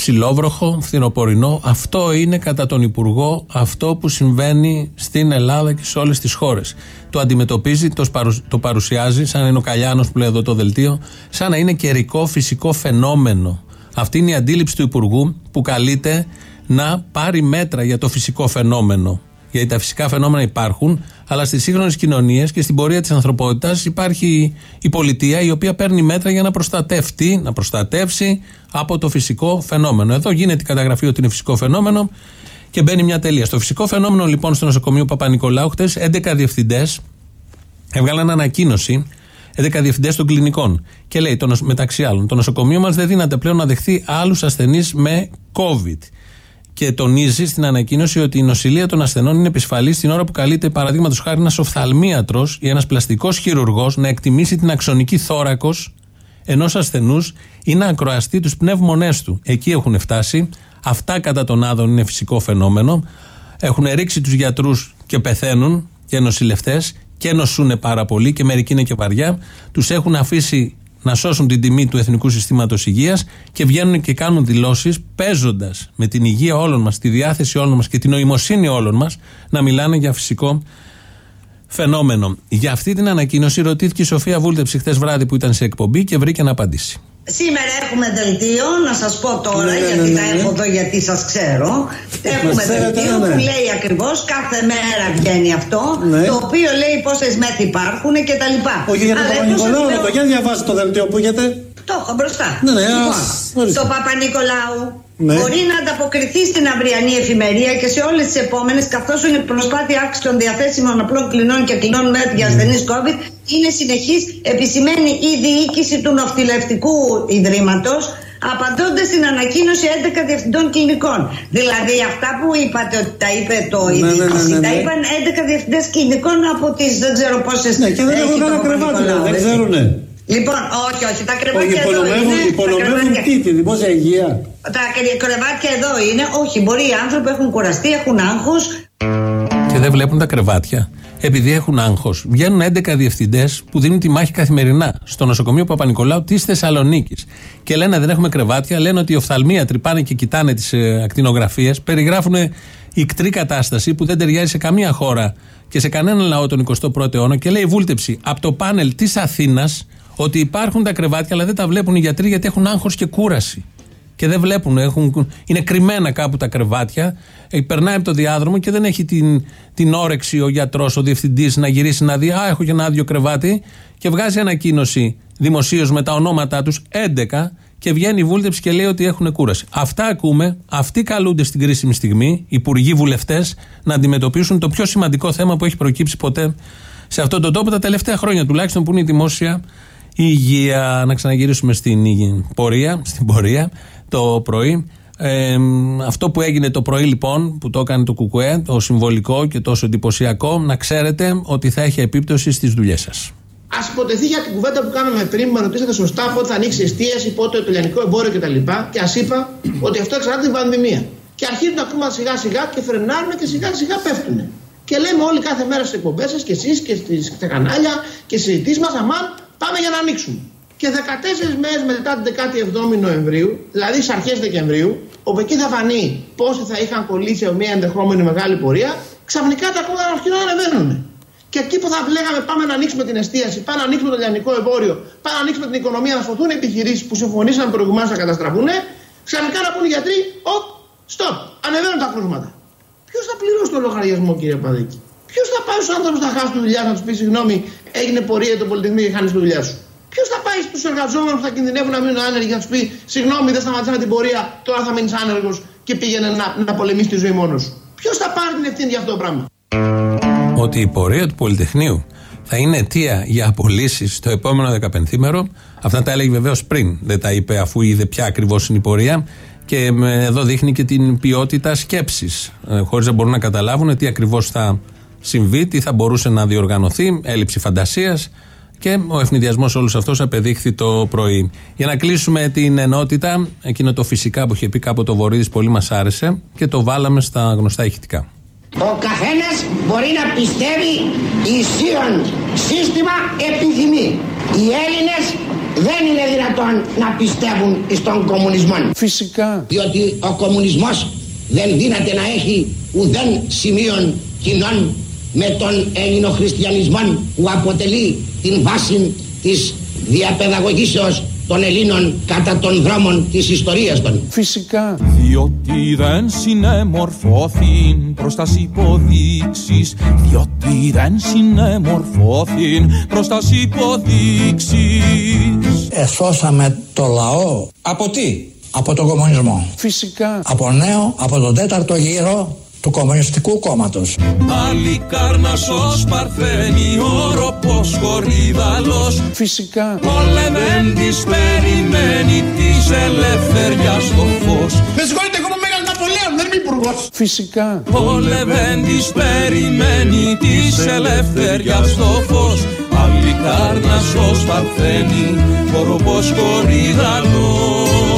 ψηλόβροχο, φθινοπορεινό. Αυτό είναι κατά τον Υπουργό αυτό που συμβαίνει στην Ελλάδα και σε όλες τις χώρες. Το αντιμετωπίζει, το παρουσιάζει σαν να είναι ο Καλιάνος που λέει εδώ το δελτίο, σαν να είναι καιρικό φυσικό φαινόμενο. Αυτή είναι η αντίληψη του Υπουργού που καλείται να πάρει μέτρα για το φυσικό φαινόμενο. Γιατί τα φυσικά φαινόμενα υπάρχουν, αλλά στις σύγχρονες κοινωνίες και στην πορεία της ανθρωπότητας υπάρχει η πολιτεία η οποία παίρνει μέτρα για να προστατεύσει από το φυσικό φαινόμενο. Εδώ γίνεται η καταγραφή ότι είναι φυσικό φαινόμενο και μπαίνει μια τελεία. Στο φυσικό φαινόμενο λοιπόν στο νοσοκομείο Παπα-Νικολάου χτες 11 διευθυντές έβγαλαν ανακοίνωση, 11 διευθυντές των κλινικών και λέει μεταξύ άλλων το νοσοκομείο μας δεν δύναται πλέον να δεχθεί άλλους ασθενείς με COVID. Και τονίζει στην ανακοίνωση ότι η νοσηλεία των ασθενών είναι επισφαλής την ώρα που καλείται, παραδείγματος χάρη, ένας οφθαλμίατρος ή ένας πλαστικός χειρουργός να εκτιμήσει την αξονική θώρακος ενός ασθενούς ή να ακροαστεί τους πνεύμονές του. Εκεί έχουν φτάσει. Αυτά κατά τον άδων είναι φυσικό φαινόμενο. Έχουν ρίξει τους γιατρούς και πεθαίνουν και νοσηλευτές και νοσούν πάρα πολύ και μερικοί είναι και βαριά. Τους έχουν αφήσει να σώσουν την τιμή του Εθνικού Συστήματος Υγείας και βγαίνουν και κάνουν δηλώσεις παίζοντας με την υγεία όλων μας, τη διάθεση όλων μας και την νοημοσύνη όλων μας να μιλάνε για φυσικό φαινόμενο. Για αυτή την ανακοίνωση ρωτήθηκε η Σοφία Βούλτεψη χθες βράδυ που ήταν σε εκπομπή και βρήκε να απαντήσει. Σήμερα έχουμε δελτίο, να σας πω τώρα, γιατί τα έχω εδώ γιατί σας ξέρω. Έχουμε δελτίο που λέει ακριβώς, κάθε μέρα βγαίνει αυτό, το οποίο λέει πόσες μεθ υπάρχουν και τα λοιπά. Όχι για τον Παπα-Νικολάου, για να διαβάσει το δελτίο που έχετε. Το έχω μπροστά. Το Παπα-Νικολάου μπορεί να ανταποκριθεί στην αυριανή εφημερία και σε όλες τις επόμενες, καθώς η προσπάθεια αύξηση των διαθέσιμων απλών κλινών και κλινών μεθ για ασθενείς COVID είναι συνεχής, επισημαίνει η διοίκηση του Ναυτιλευτικού Ιδρύματος, απαντώντας στην ανακοίνωση 11 διευθυντών κλινικών. Δηλαδή, αυτά που είπατε ότι τα είπε το διοίκηση, τα είπαν 11 διευθυντές κλινικών από τις δεν ξέρω πόσες. Ναι, και δεν έχουν κανένα κρεβάτι, δεν ξέρουνε. Λοιπόν, όχι, τα κρεβάτια εδώ είναι. Υπονομεύουν τη δημόσια υγεία. Τα κρεβάτια εδώ είναι. Όχι, μπορεί οι άνθρωποι έχουν κουραστεί, έχουν άγχος. Και δεν βλέπουν τα κρεβάτια. Επειδή έχουν άγχος. Βγαίνουν 11 διευθυντές που δίνουν τη μάχη καθημερινά στο νοσοκομείο Παπα-Νικολάου της Θεσσαλονίκης. Και λένε δεν έχουμε κρεβάτια, λένε ότι οι οφθαλμίατροι πάνε και κοιτάνε τις ακτινογραφίες, περιγράφουν ικτρή κατάσταση που δεν ταιριάζει σε καμία χώρα και σε κανένα λαό τον 21ο αιώνα. Και λέει η Βούλτεψη από το πάνελ της Αθήνας ότι υπάρχουν τα κρεβάτια, αλλά δεν τα βλέπουν οι γιατροί γιατί έχουν άγχος και κούραση. Και δεν βλέπουν, είναι κρυμμένα κάπου τα κρεβάτια. Περνάει από το διάδρομο και δεν έχει την όρεξη ο γιατρός, ο διευθυντής να γυρίσει να δει. Έχω και ένα άδειο κρεβάτι. Και βγάζει ανακοίνωση δημοσίως με τα ονόματά τους 11 και βγαίνει η Βούλτεψη και λέει ότι έχουν κούραση. Αυτά ακούμε. Αυτοί καλούνται στην κρίσιμη στιγμή, υπουργοί, βουλευτές, να αντιμετωπίσουν το πιο σημαντικό θέμα που έχει προκύψει ποτέ σε αυτόν τον τόπο τα τελευταία χρόνια τουλάχιστον, που είναι η δημόσια υγεία. Να ξαναγυρίσουμε στην πορεία το πρωί. Αυτό που έγινε το πρωί λοιπόν, που το έκανε το ΚΚΕ, το συμβολικό και τόσο εντυπωσιακό, να ξέρετε ότι θα έχει επίπτωση στις δουλειές σας. Ας υποτεθεί για την κουβέντα που κάναμε πριν, με ρωτήσατε σωστά πότε θα ανοίξει εστίαση, πότε το ελληνικό εμπόριο κτλ. Και ας είπα ότι αυτό εξαρτάται την πανδημία. Και αρχίζουν να πούμε σιγά σιγά και φρενάρουν και σιγά σιγά πέφτουν. Και λέμε όλοι κάθε μέρα στις εκπομπές σας και εσείς και στα κανάλια και στις συζητήσεις μας, αμάν, πάμε για να ανοίξουμε. Και 14 μέρες μετά την 17η Νοεμβρίου, δηλαδή στις αρχές Δεκεμβρίου, όπου εκεί θα φανεί πόσοι θα είχαν κολλήσει σε μια ενδεχόμενη μεγάλη πορεία, ξαφνικά τα κόμματα αρχίζουν να ανεβαίνουν. Και εκεί που θα λέγαμε πάμε να ανοίξουμε την εστίαση, πάμε να ανοίξουμε το λιανικό εμπόριο, πάμε να ανοίξουμε την οικονομία, να σωθούν οι επιχειρήσεις που συμφωνήσαμε προηγουμένως να καταστραφούν, ξαφνικά να πούνε οι γιατροί, stop, ανεβαίνουν τα κρούσματα. Ποιος θα πληρώσει το λογαριασμό, κύριε Παδίκη? Ποιος θα πάει στους άνθρωπους που θα χάσουν τη δουλειά να τους πει συγγνώμη, έγινε πορεία το Πολυτεχνείο και χάνεις τη δουλειά σου? Ποιος θα πάει στους εργαζόμενους που θα κινδυνεύουν να μείνουν άνεργοι και θα τους πει συγγνώμη, δεν σταματήσαμε την πορεία, τώρα θα μείνεις άνεργος και πήγαινε να πολεμήσεις τη ζωή μόνος σου? Ποιος θα πάρει την ευθύνη για αυτό το πράγμα? Ότι η πορεία του Πολυτεχνείου θα είναι αιτία για απολύσεις στο επόμενο 15μέρο, αυτά τα έλεγε βεβαίως πριν. Δεν τα είπε αφού είδε ποια ακριβώς είναι η πορεία. Και εδώ δείχνει και την ποιότητα σκέψης, χωρίς να μπορούν να καταλάβουν τι ακριβώς θα συμβεί, τι θα μπορούσε να διοργανωθεί, έλλειψη φαντασίας, και ο ευνηδιασμός όλος αυτός απεδείχθη το πρωί. Για να κλείσουμε την ενότητα, εκείνο το φυσικά που είχε πει κάποτε ο Βορύδης, πολύ μας άρεσε και το βάλαμε στα γνωστά ηχητικά. Ο καθένας μπορεί να πιστεύει ισχύον σύστημα επιθυμεί. Οι Έλληνες δεν είναι δυνατόν να πιστεύουν στον κομμουνισμό. Φυσικά. Διότι ο κομμουνισμός δεν δύναται να έχει ουδέν σημείων κοινών με τον ελληνοχριστιανισμό που αποτελεί την βάση της διαπαιδαγωγήσεως των Ελλήνων κατά των δρόμων της ιστορίας των. Φυσικά. Διότι δεν συνεμορφώθην προς τας υποδείξεις. Διότι δεν συνεμορφώθην προς τας υποδείξεις. Εσώσαμε το λαό. Από τι? Από τον κομμουνισμό. Φυσικά. Από νέο, από τον 4ο γύρο του Κομμουνιστικού Κόμματος. Αλικάρνασος Παρθένη, όροπος Κορυδαλός. Φυσικά. Πολεμέντης περιμένει της ελευθεριάς το φως. Με συγχωρείτε, εγώ είμαι Μέγας Ναπολέων, δεν είμαι υπουργός. Φυσικά. Πολεμέντης περιμένει της ελευθεριάς το φως. Αλικάρνασος Παρθένη, όροπος Κορυδαλός.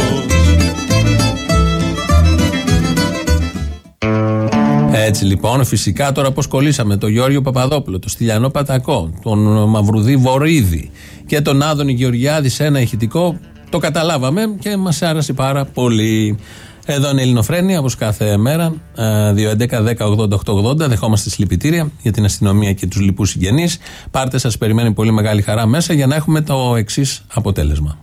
Έτσι λοιπόν, φυσικά τώρα πως κολλήσαμε τον Γιώργο Παπαδόπουλο, τον Στυλιανό Πατακό, τον Μαυρουδί Βορίδη και τον Άδωνη Γεωργιάδη σε ένα ηχητικό, το καταλάβαμε και μας άρεσε πάρα πολύ. Εδώ είναι η Ελληνοφρένεια, όπως κάθε μέρα, 2.11.10.80.880. Δεχόμαστε συλληπιτήρια για την αστυνομία και τους λοιπούς συγγενείς. Πάρτε, σας περιμένει πολύ μεγάλη χαρά μέσα για να έχουμε το εξής αποτέλεσμα.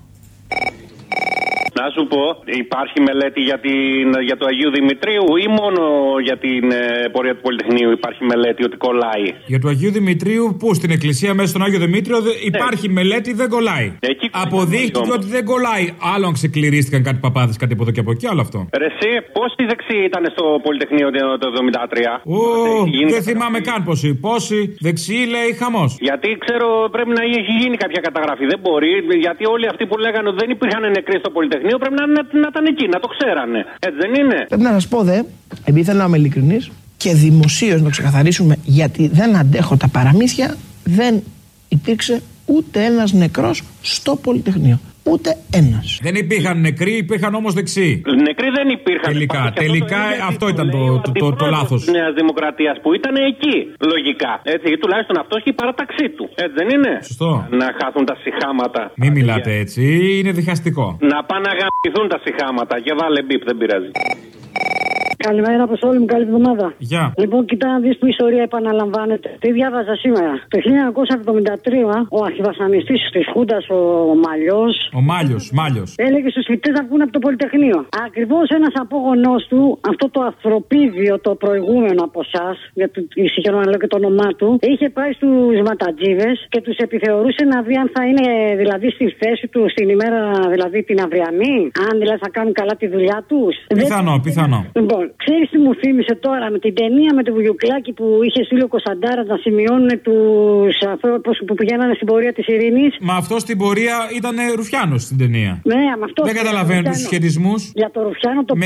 Να σου πω, υπάρχει μελέτη για το Αγίου Δημητρίου ή μόνο για την πορεία του Πολυτεχνείου υπάρχει μελέτη ότι κολλάει? Για το Αγίου Δημητρίου, πού στην εκκλησία μέσα στον Άγιο Δημήτριο υπάρχει μελέτη, δεν κολλάει. Αποδείχτηκε ότι δεν κολλάει. Άλλο αν ξεκληρίστηκαν κάτι παπάδες, κάτι από εδώ και από εκεί, άλλο αυτό. Ρε εσύ, πόσοι δεξιοί ήταν στο Πολυτεχνείο το 1973? Δεν θυμάμαι καν πόσοι. Πόσοι δεξιοί λέει χαμός. Γιατί ξέρω πρέπει να έχει γίνει κάποια καταγραφή. Δεν μπορεί, γιατί όλοι αυτοί που λέγανε ότι δεν υπήρχαν νεκροί στο Πολυτεχνείο πρέπει να ήταν εκεί, να το ξέρανε. Έτσι δεν είναι? Πρέπει να σας πω επειδή θέλω να είμαι ειλικρινής και δημοσίως να ξεκαθαρίσουμε, γιατί δεν αντέχω τα παραμύθια, δεν υπήρξε ούτε ένας νεκρός στο Πολυτεχνείο. Ούτε ένας. Δεν υπήρχαν νεκροί, υπήρχαν όμως δεξιοί. Νεκροί δεν υπήρχαν. Τελικά αυτό ήταν το λάθος. Της Νέας Δημοκρατίας που ήταν εκεί, λογικά. Έτσι, τουλάχιστον αυτό έχει η παράταξή του. Έτσι δεν είναι? Σωστό. Να χάθουν τα σιχάματα. Μην μιλάτε έτσι, είναι διχαστικό. Να πάνε να γαμηθούν τα σιχάματα και βάλε μπιπ, δεν πειράζει. Καλημέρα από όλη μου, καλή εβδομάδα. Γεια. Λοιπόν, κοιτά να δεις που η ιστορία επαναλαμβάνεται. Τι διάβαζα σήμερα. Το 1973 ο αρχιβασανιστής της Χούντας, ο Μάλιος. Ο Μάλιος. Έλεγε στους φοιτητές να βγουν από το Πολυτεχνείο. Ακριβώς ένας απόγονός του, αυτό το ανθρωπίδιο, το προηγούμενο από εσάς, γιατί συγχαίρω να λέω και το όνομά του, είχε πάει στους ματατζίδες και τους επιθεωρούσε να δει αν θα είναι δηλαδή στη θέση του στην ημέρα δηλαδή την αυριανή. Αν δηλαδή θα κάνουν καλά τη δουλειά τους. Πιθανό. Λοιπόν, ξέρεις τι μου θύμισε τώρα με την ταινία με το Βουγιουκλάκι που είχε στείλει ο Κωνσταντάρας να σημειώνουν τους ανθρώπους που πηγαίνανε στην πορεία της ειρήνης. Μα αυτό στην πορεία ήταν Ρουφιάνος στην ταινία. Ναι, με αυτό. Δεν καταλαβαίνω τους συσχετισμούς. Για το Ρουφιάνο το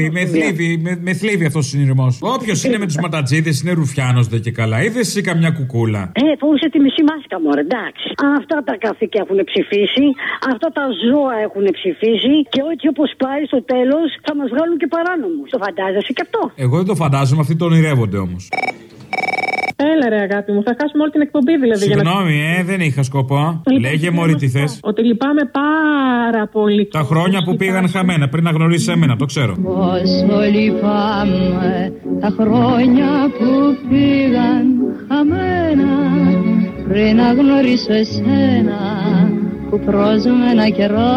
με θλίβει αυτός ο συνειρμός. Όποιος είναι με τους ματατζίδες είναι Ρουφιάνος δε και καλά. Είδες εσύ καμιά κουκούλα? Φορούσε τη μισή μάσκα μου, εντάξει. Αυτά τα καθήκια έχουν ψηφίσει, αυτά τα ζώα έχουν ψηφίσει και έτσι όπως πάει στο τέλος θα μας βγάλουν και παράνομους. Το φαντάζεσαι και αυτό? Εγώ δεν το φαντάζομαι, αυτοί το ονειρεύονται όμως. Έλα ρε αγάπη μου, θα χάσουμε όλη την εκπομπή δηλαδή. Συγγνώμη, δεν είχα σκοπό. Λέγε μωρή τι θες. Ότι λυπάμαι πάρα πολύ. Τα χρόνια που πήγαν χαμένα πριν να γνωρίσεις εμένα, το ξέρω. Πόσο λυπάμαι τα χρόνια που πήγαν χαμένα πριν να γνωρίσω εσένα που πρόσμενα καιρό.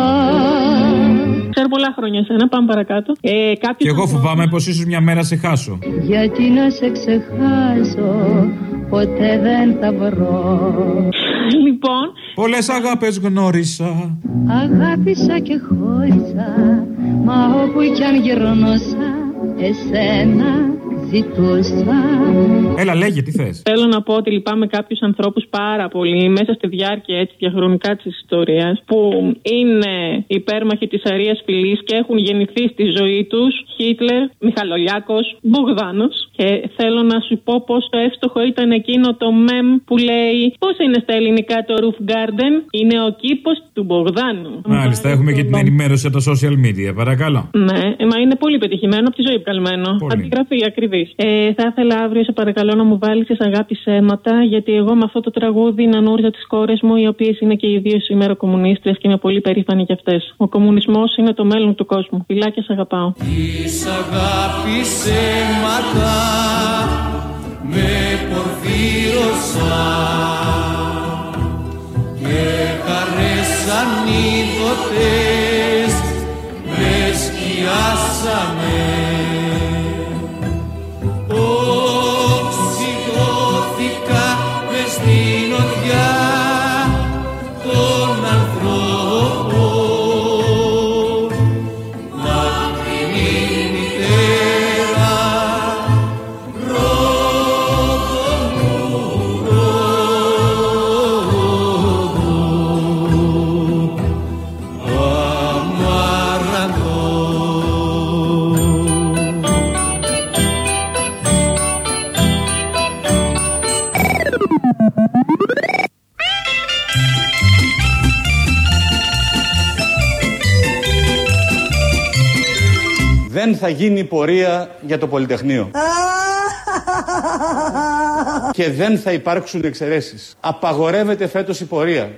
Ξέρω πολλά χρόνια εσένα, πάμε παρακάτω. Και εγώ φοβάμαι πως ίσως μια μέρα σε χάσω. Γιατί να σε ξεχάσω ποτέ δεν θα βρω. Λοιπόν, πολλές αγάπες γνώρισα. Αγάπησα και χώρισα, μα όπου κι αν γυρνώσα εσένα ζητούσα. Έλα λέγε τι θες. Θέλω να πω ότι λυπάμαι κάποιους ανθρώπους πάρα πολύ μέσα στη διάρκεια έτσι διαχρονικά της ιστορίας που είναι υπέρμαχοι της αρείας φυλής και έχουν γεννηθεί στη ζωή τους Χίτλερ, Μιχαλολιάκος, Μπογδάνος. Και θέλω να σου πω πόσο εύστοχο ήταν εκείνο το μεμ που λέει πώς είναι στα ελληνικά το roof garden, είναι ο κήπος του Μπογδάνου. Μάλιστα, έχουμε και την ενημέρωση από τα social media, παρακαλώ. Ναι, μα είναι πολύ πετυχημένο, από τη ζωή βγαλμένο. Αντιγραφή ακριβή. νωρίς. Θα ήθελα αύριο, σε παρακαλώ, να μου βάλεις αγάπη αίματα, γιατί εγώ με αυτό το τραγούδι νανούρια τις κόρες μου, οι οποίες είναι και οι δύο σήμερα κομμουνίστρες και είμαι πολύ περήφανη για αυτές. Ο κομμουνισμός είναι το μέλλον του κόσμου. Φιλάκια, σ' αγαπάω. Της αγάπης αίματα με πορφύρωσα και χαρές ανίδωτες με σκιάσαμε. Οξυγώθηκα μες στην οδιά των ανθρώπων, μακρινή μητέρα Δεν θα γίνει πορεία για το Πολυτεχνείο. Και δεν θα υπάρξουν εξαιρέσεις. Απαγορεύεται φέτος η πορεία.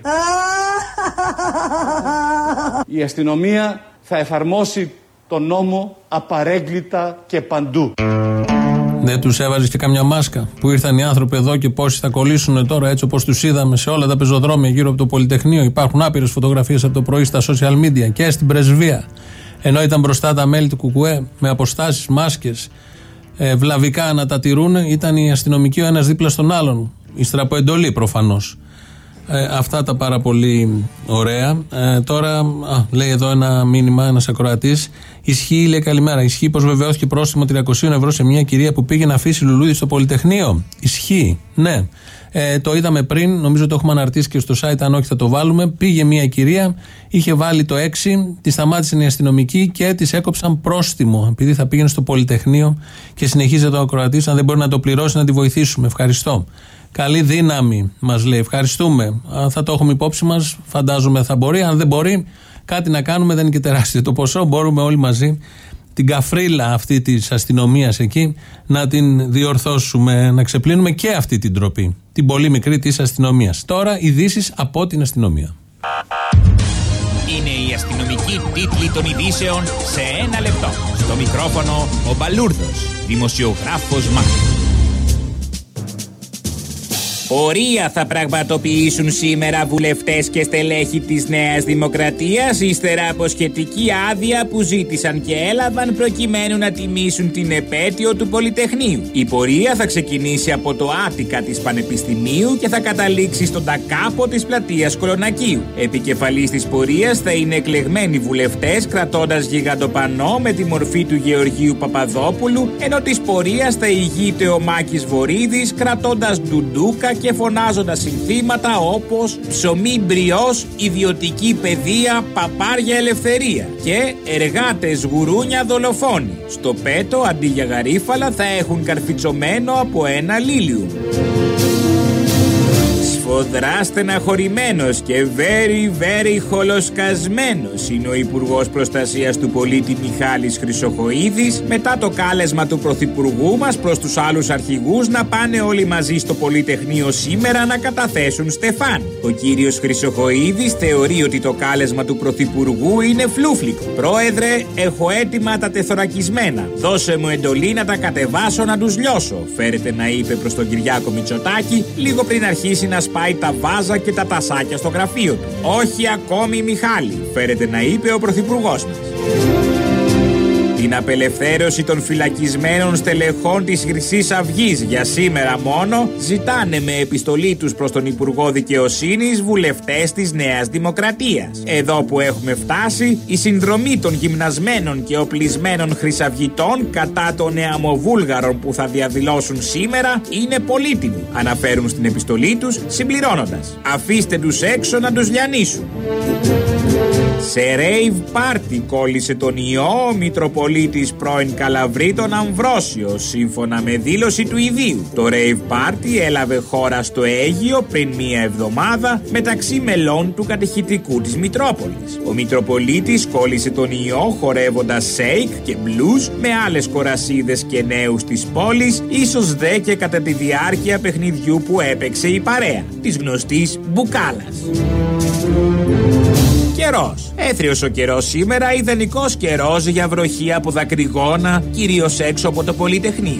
Η αστυνομία θα εφαρμόσει τον νόμο απαρέγκλητα και παντού. Δεν τους έβαζες και καμιά μάσκα που ήρθαν οι άνθρωποι εδώ και πόσοι θα κολλήσουν τώρα, έτσι όπως τους είδαμε σε όλα τα πεζοδρόμια γύρω από το Πολυτεχνείο. Υπάρχουν άπειρες φωτογραφίες από το πρωί στα social media και στην πρεσβεία. Ενώ ήταν μπροστά τα μέλη του ΚΚΕ με αποστάσεις, μάσκες, βλαβικά να τα τηρούν, ήταν οι αστυνομικοί ο ένας δίπλα στον άλλον. Ύστερα από εντολή προφανώς. Αυτά τα πάρα πολύ ωραία. Τώρα λέει εδώ ένα μήνυμα ένας ακροατής. Ισχύει, λέει, καλημέρα. Ισχύει πως βεβαιώθηκε πρόστιμο 300 ευρώ σε μια κυρία που πήγε να αφήσει λουλούδι στο Πολυτεχνείο. Ισχύει, ναι. Το είδαμε πριν, νομίζω το έχουμε αναρτήσει και στο site, αν όχι θα το βάλουμε. Πήγε μια κυρία, είχε βάλει το 6, τη σταμάτησαν οι αστυνομικοί και τη έκοψαν πρόστιμο, επειδή θα πήγαινε στο Πολυτεχνείο. Και συνεχίζει το ακροατής, αν δεν μπορεί να το πληρώσει, να τη βοηθήσουμε. Ευχαριστώ. Καλή δύναμη, μας λέει. Ευχαριστούμε. Θα το έχουμε υπόψη μας. Φαντάζομαι θα μπορεί. Αν δεν μπορεί, κάτι να κάνουμε, δεν είναι και τεράστιο το ποσό. Μπορούμε όλοι μαζί την καφρίλα αυτή της αστυνομίας εκεί να την διορθώσουμε, να ξεπλύνουμε και αυτή την ντροπή. Την πολύ μικρή της αστυνομίας. Τώρα ειδήσεις από την αστυνομία. Είναι η αστυνομική τίτλη των ειδήσεων σε ένα λεπτό. Στο μικρόφωνο ο Μπαλούρδος, δημοσιογράφος Μάρκος. Πορεία θα πραγματοποιήσουν σήμερα βουλευτές και στελέχη της Νέας Δημοκρατίας ύστερα από σχετική άδεια που ζήτησαν και έλαβαν προκειμένου να τιμήσουν την επέτειο του Πολυτεχνείου. Η πορεία θα ξεκινήσει από το Άττικα της Πανεπιστημίου και θα καταλήξει στον Τακάπο της πλατείας Κολονακίου. Επικεφαλής της πορείας θα είναι εκλεγμένοι βουλευτές κρατώντας γιγαντοπανό με τη μορφή του Γεωργίου Παπαδόπουλου, ενώ της πορείας θα ηγείται ο Μάκης Βορίδης κρατώντας ντουντούκα και φωνάζοντας συνθήματα όπως «Ψωμί μπριός, ιδιωτική παιδεία, παπάρια ελευθερία» και «Εργάτες γουρούνια δολοφόνοι». Στο πέτο αντί για γαρίφαλα θα έχουν καρφιτσωμένο από ένα λίλιου. Σφοδρά στεναχωρημένος και very χολοσκασμένος είναι ο Υπουργός Προστασίας του Πολίτη Μιχάλης Χρυσοχοΐδης μετά το κάλεσμα του Πρωθυπουργού μας προς τους άλλους αρχηγούς να πάνε όλοι μαζί στο Πολυτεχνείο σήμερα να καταθέσουν στεφάν. Ο κύριος Χρυσοχοΐδης θεωρεί ότι το κάλεσμα του Πρωθυπουργού είναι φλούφλικο. «Πρόεδρε, έχω έτοιμα τα τεθωρακισμένα. Δώσε μου εντολή να τα κατεβάσω να τους λιώσω», φέρεται να είπε προς τον Κυριάκο Μητσοτάκη λίγο πριν αρχίσει να σπάει τα βάζα και τα τασάκια στο γραφείο του. «Όχι ακόμη, Μιχάλη», φέρεται να είπε ο Πρωθυπουργός μας. Την απελευθέρωση των φυλακισμένων στελεχών της Χρυσής Αυγής για σήμερα μόνο ζητάνε με επιστολή τους προς τον Υπουργό Δικαιοσύνης βουλευτές της Νέας Δημοκρατίας. Εδώ που έχουμε φτάσει, η συνδρομή των γυμνασμένων και οπλισμένων χρυσαυγητών κατά των νεαμοβούλγαρων που θα διαδηλώσουν σήμερα είναι πολύτιμη, αναφέρουν στην επιστολή τους συμπληρώνοντας «Αφήστε τους έξω να τους λιανίσουν». Σε rave party κόλλησε τον ιό ο Μητροπολίτης πρώην Καλαβρίτων Αμβρόσιος, σύμφωνα με δήλωση του ιδίου. Το rave party έλαβε χώρα στο Αίγυο πριν μία εβδομάδα μεταξύ μελών του κατηχητικού της Μητρόπολης. Ο Μητροπολίτης κόλλησε τον ιό χορεύοντας shake και blues με άλλες κορασίδες και νέους της πόλης, ίσως δε και κατά τη διάρκεια παιχνιδιού που έπαιξε η παρέα, της γνωστής μπουκάλας. Καιρός. Έθριος ο καιρός σήμερα, ιδανικός καιρός για βροχή από δακρυγόνα, κυρίως έξω από το Πολυτεχνείο.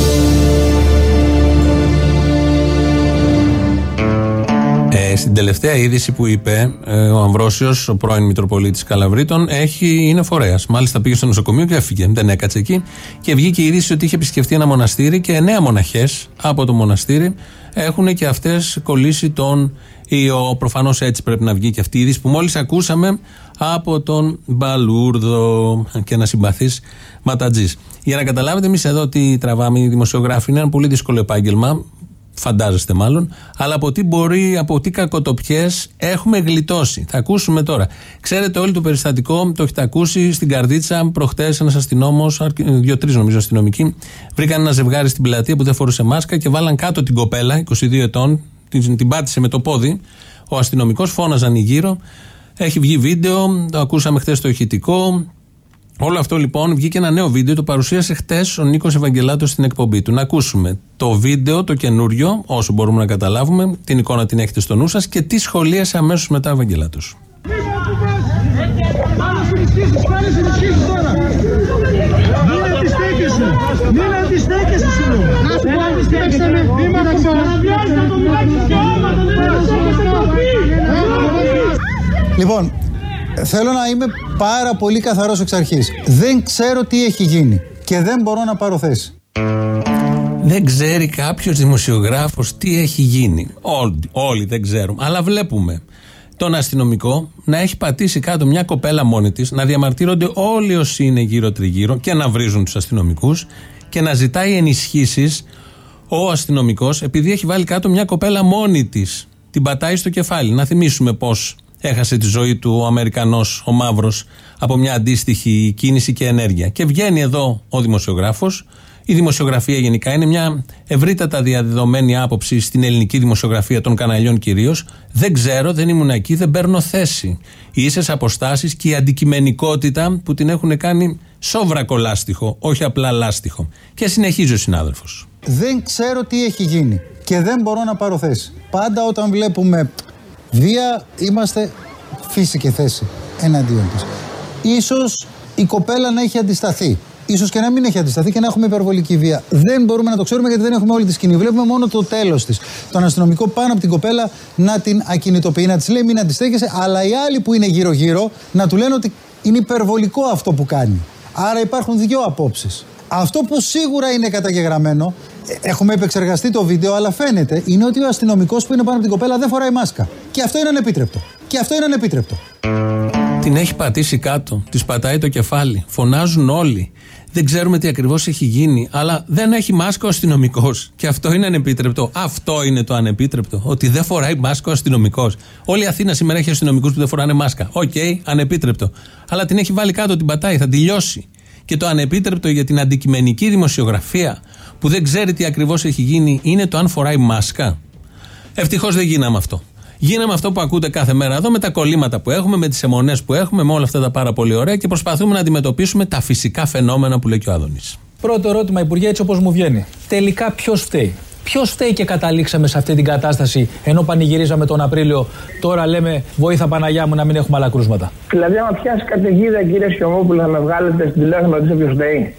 Στην τελευταία είδηση που είπε ο Αμβρόσιος, ο πρώην Μητροπολίτης Καλαβρίτων, είναι φορέας. Μάλιστα πήγε στο νοσοκομείο και έφυγε. Δεν έκατσε εκεί. Και βγήκε η είδηση ότι είχε επισκεφτεί ένα μοναστήρι και 9 μοναχές από το μοναστήρι έχουν και αυτές κολλήσει τον ιό. Προφανώς έτσι πρέπει να βγει και αυτή η είδηση που μόλις ακούσαμε από τον Μπαλούρδο και ένα συμπαθής ματατζής. Για να καταλάβετε, εμείς εδώ τι τραβάμε, οι δημοσιογράφοι, είναι ένα πολύ δύσκολο επάγγελμα. Φαντάζεστε μάλλον, αλλά από τι κακοτοπιές έχουμε γλιτώσει. Θα ακούσουμε τώρα. Ξέρετε όλοι το περιστατικό, το έχετε ακούσει στην Καρδίτσα. Προχτές ένας αστυνόμος, 2-3 νομίζω αστυνομικοί, βρήκαν ένα ζευγάρι στην πλατεία που δεν φορούσε μάσκα και βάλαν κάτω την κοπέλα, 22 ετών, την πάτησε με το πόδι. Ο αστυνομικός, φώναζαν γύρω. Έχει βγει βίντεο, το ακούσαμε χθες στο ηχητικό. Όλο αυτό λοιπόν βγήκε ένα νέο βίντεο, το παρουσίασε χτες ο Νίκος Ευαγγελάτος στην εκπομπή του. Να ακούσουμε το βίντεο, το καινούριο, όσο μπορούμε να καταλάβουμε, την εικόνα την έχετε στο νου σας και τι σχολίασε αμέσως μετά ο Ευαγγελάτος. Λοιπόν, θέλω να είμαι πάρα πολύ καθαρός εξ αρχής. Δεν ξέρω τι έχει γίνει και δεν μπορώ να πάρω θέση. Δεν ξέρει κάποιος δημοσιογράφος τι έχει γίνει. Όλοι δεν ξέρουμε. Αλλά βλέπουμε τον αστυνομικό να έχει πατήσει κάτω μια κοπέλα μόνη της, να διαμαρτύρονται όλοι όσοι είναι γύρω τριγύρω και να βρίζουν τους αστυνομικούς και να ζητάει ενισχύσεις ο αστυνομικός επειδή έχει βάλει κάτω μια κοπέλα μόνη της. Την πατάει στο κεφάλι. Να θυμίσουμε πώς έχασε τη ζωή του ο Αμερικανός, ο μαύρος, από μια αντίστοιχη κίνηση και ενέργεια. Και βγαίνει εδώ ο δημοσιογράφος. Η δημοσιογραφία γενικά είναι μια ευρύτατα διαδεδομένη άποψη στην ελληνική δημοσιογραφία των καναλιών κυρίως. Δεν ξέρω, δεν ήμουν εκεί, δεν παίρνω θέση. Οι ίσες αποστάσεις και η αντικειμενικότητα που την έχουν κάνει σόβρακο λάστιχο, όχι απλά λάστιχο. Και συνεχίζει ο συνάδελφος. Δεν ξέρω τι έχει γίνει και δεν μπορώ να πάρω θέση. Πάντα όταν βλέπουμε βία είμαστε φύση και θέση εναντίον της. Ίσως η κοπέλα να έχει αντισταθεί. Ίσως και να μην έχει αντισταθεί και να έχουμε υπερβολική βία. Δεν μπορούμε να το ξέρουμε γιατί δεν έχουμε όλη τη σκηνή. Βλέπουμε μόνο το τέλος της. Τον αστυνομικό πάνω από την κοπέλα να την ακινητοποιεί, να της λέει μην αντιστέκεσαι, αλλά οι άλλοι που είναι γύρω-γύρω να του λένε ότι είναι υπερβολικό αυτό που κάνει. Άρα υπάρχουν δύο απόψεις. Αυτό που σίγουρα είναι καταγεγραμμένο, έχουμε επεξεργαστεί το βίντεο, αλλά φαίνεται, είναι ότι ο αστυνομικός που είναι πάνω από την κοπέλα δεν φοράει μάσκα. Και αυτό είναι ανεπίτρεπτο. Την έχει πατήσει κάτω, της πατάει το κεφάλι, φωνάζουν όλοι. Δεν ξέρουμε τι ακριβώς έχει γίνει, αλλά δεν έχει μάσκα ο αστυνομικός. Και αυτό είναι ανεπίτρεπτο. Αυτό είναι το ανεπίτρεπτο. Ότι δεν φοράει μάσκα ο αστυνομικός. Όλη η Αθήνα σήμερα έχει αστυνομικούς που δεν φοράνε μάσκα. Οκ, ανεπίτρεπτο. Αλλά την έχει βάλει κάτω, την πατάει, θα τη λιώσει. Και το ανεπίτρεπτο για την αντικειμενική δημοσιογραφία που δεν ξέρει τι ακριβώς έχει γίνει είναι το αν φοράει μάσκα. Ευτυχώς δεν γίναμε αυτό. Γίναμε αυτό που ακούτε κάθε μέρα εδώ με τα κολλήματα που έχουμε, με τις αιμονές που έχουμε, με όλα αυτά τα πάρα πολύ ωραία και προσπαθούμε να αντιμετωπίσουμε τα φυσικά φαινόμενα που λέει και ο Άδωνης. Πρώτο ερώτημα, Υπουργέ, έτσι όπως μου βγαίνει. Τελικά ποιος φταίει? Ποιος φταίει και καταλήξαμε σε αυτή την κατάσταση ενώ πανηγυρίζαμε τον Απρίλιο, τώρα λέμε βοήθα Παναγιά μου να μην έχουμε άλλα κρούσματα? Δηλαδή, άμα πιάσει καταιγίδα, κύριε Σιωμόπουλο, να με βγάλετε στην τηλέφωνο να ρωτήσω ποιος φταίει.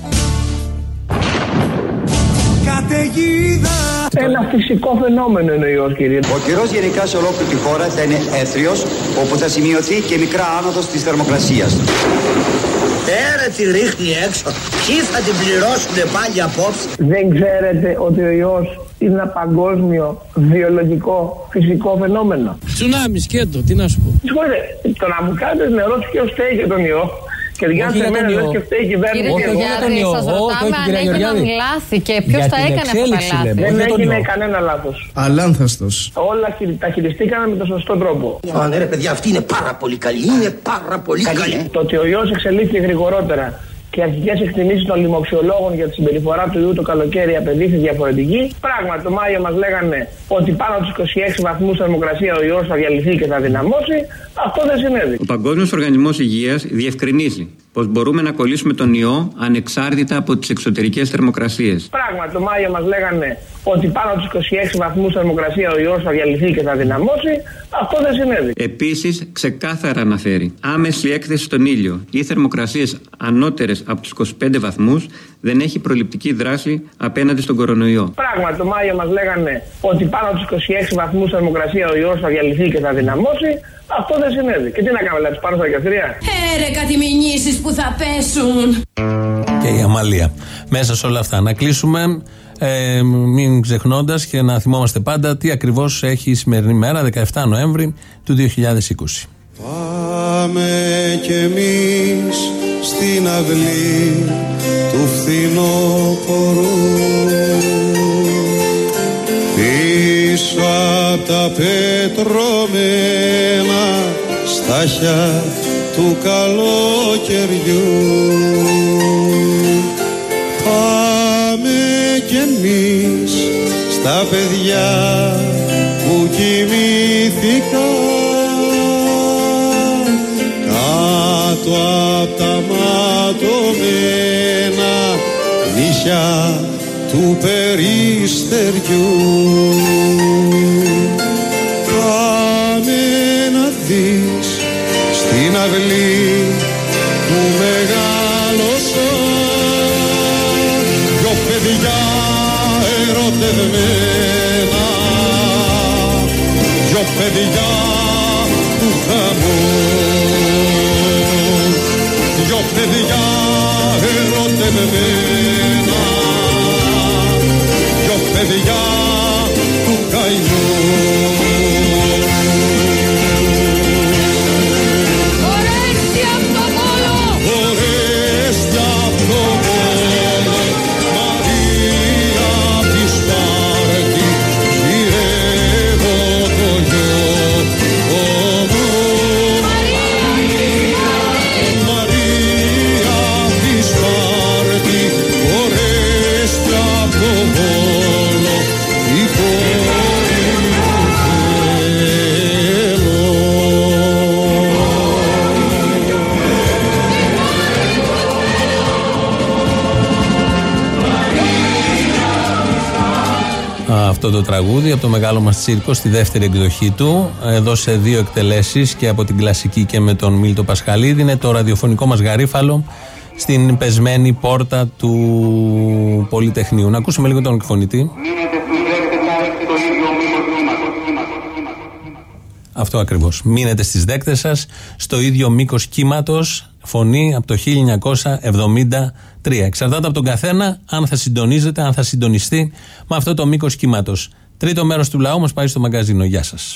Καταιγίδα! Ένα φυσικό φαινόμενο είναι ο ιός, κύριε. Ο καιρός γενικά σε ολόκληρη τη χώρα θα είναι έθριος, όπου θα σημειωθεί και μικρά άνοδος της θερμοκρασίας. Τη ρίχνει έξω. Ποιοι θα την πληρώσουνε πάλι απόψε? Δεν ξέρετε ότι ο ιός είναι ένα παγκόσμιο βιολογικό φυσικό φαινόμενο? Τσουνάμι, σκέτο, τι να σου πω. Συγχωρείτε, το να μου κάνετε την ερώτηση ποιος φταίει για τον ιό Και διάβασε εμένα και φταίει η κυβέρνηση. Κύριε Γεωργιάδη, σας ρωτάμε αν έγιναν λάθη και ποιος τα έκανε αυτά τα λάθη. Δεν έγινε κανένα λάθος. Αλάνθαστος. Όλα τα χειριστήκαμε με τον σωστό τρόπο. Ναι ρε παιδιά, αυτή είναι πάρα πολύ καλή. Είναι πάρα πολύ καλή. Το ότι ο ιός εξελίχθηκε γρηγορότερα και οι αρχικές εκτιμήσεις των λοιμοξιολόγων για τη συμπεριφορά του ιού το καλοκαίρι απεδείχθη διαφορετική. Πράγματι, το Μάιο μας λέγανε ότι πάνω από τους 26 βαθμούς θερμοκρασία ο ιός θα διαλυθεί και θα δυναμώσει. Αυτό δεν συνέβη. Ο Παγκόσμιος Οργανισμός Υγείας διευκρινίζει πως μπορούμε να κολλήσουμε τον ιό ανεξάρτητα από τις εξωτερικές θερμοκρασίες. Πράγματι, το Μάιο μας λέγανε ότι πάνω από τους 26 βαθμούς θερμοκρασία ο ιός θα διαλυθεί και θα δυναμώσει. Αυτό δεν συνέβη. Επίσης, ξεκάθαρα αναφέρει άμεση έκθεση στον ήλιο ή θερμοκρασίες ανώτερες από τους 25 βαθμούς δεν έχει προληπτική δράση απέναντι στον κορονοϊό. Πράγματι, το Μάιο μας λέγανε ότι πάνω από τους 26 βαθμούς θερμοκρασία ο ιός θα διαλυθεί και θα δυναμώσει. Αυτό δεν συνέβη. Και τι να κάνουμε, πάνω στα δικαστήρια. Ρε κάτι μηνύσεις που θα πέσουν. Και η Αμαλία. Μέσα σε όλα αυτά να κλείσουμε, μην ξεχνώντας και να θυμόμαστε πάντα τι ακριβώς έχει η σημερινή μέρα, 17 Νοέμβρη του 2020. Πάμε κι εμείς στην αυλή του φθινοπορού, πίσω απ' τα πετρωμένα στάχια του καλοκαιριού. Πάμε κι εμείς στα παιδιά που κοιμήθηκαν κάτω απ' τα ματωμένα νύχια του περιστεριού. Πάμε να δεις στην αυλή που μεγάλωσα δυο παιδιά ερωτευμένα, δυο παιδιά του χαμού, δυο παιδιά ερωτευμένα, δυο παιδιά του καημού. Αυτό το τραγούδι από το μεγάλο μας τσίρκο στη δεύτερη εκδοχή του, εδώ σε δύο εκτελέσεις και από την κλασική και με τον Μίλτο Πασχαλίδη, είναι το ραδιοφωνικό μας γαρίφαλο στην πεσμένη πόρτα του Πολυτεχνείου. Να ακούσουμε λίγο τον εκφωνητή. Αυτό ακριβώς. Μείνετε στις δέκτες σας στο ίδιο μήκος κύματος, φωνή από το 1973. Εξαρτάται από τον καθένα αν θα συντονίζεται, αν θα συντονιστεί με αυτό το μήκος κύματος. Τρίτο μέρος του λαού μας πάει στο μαγκαζίνο. Γεια σας.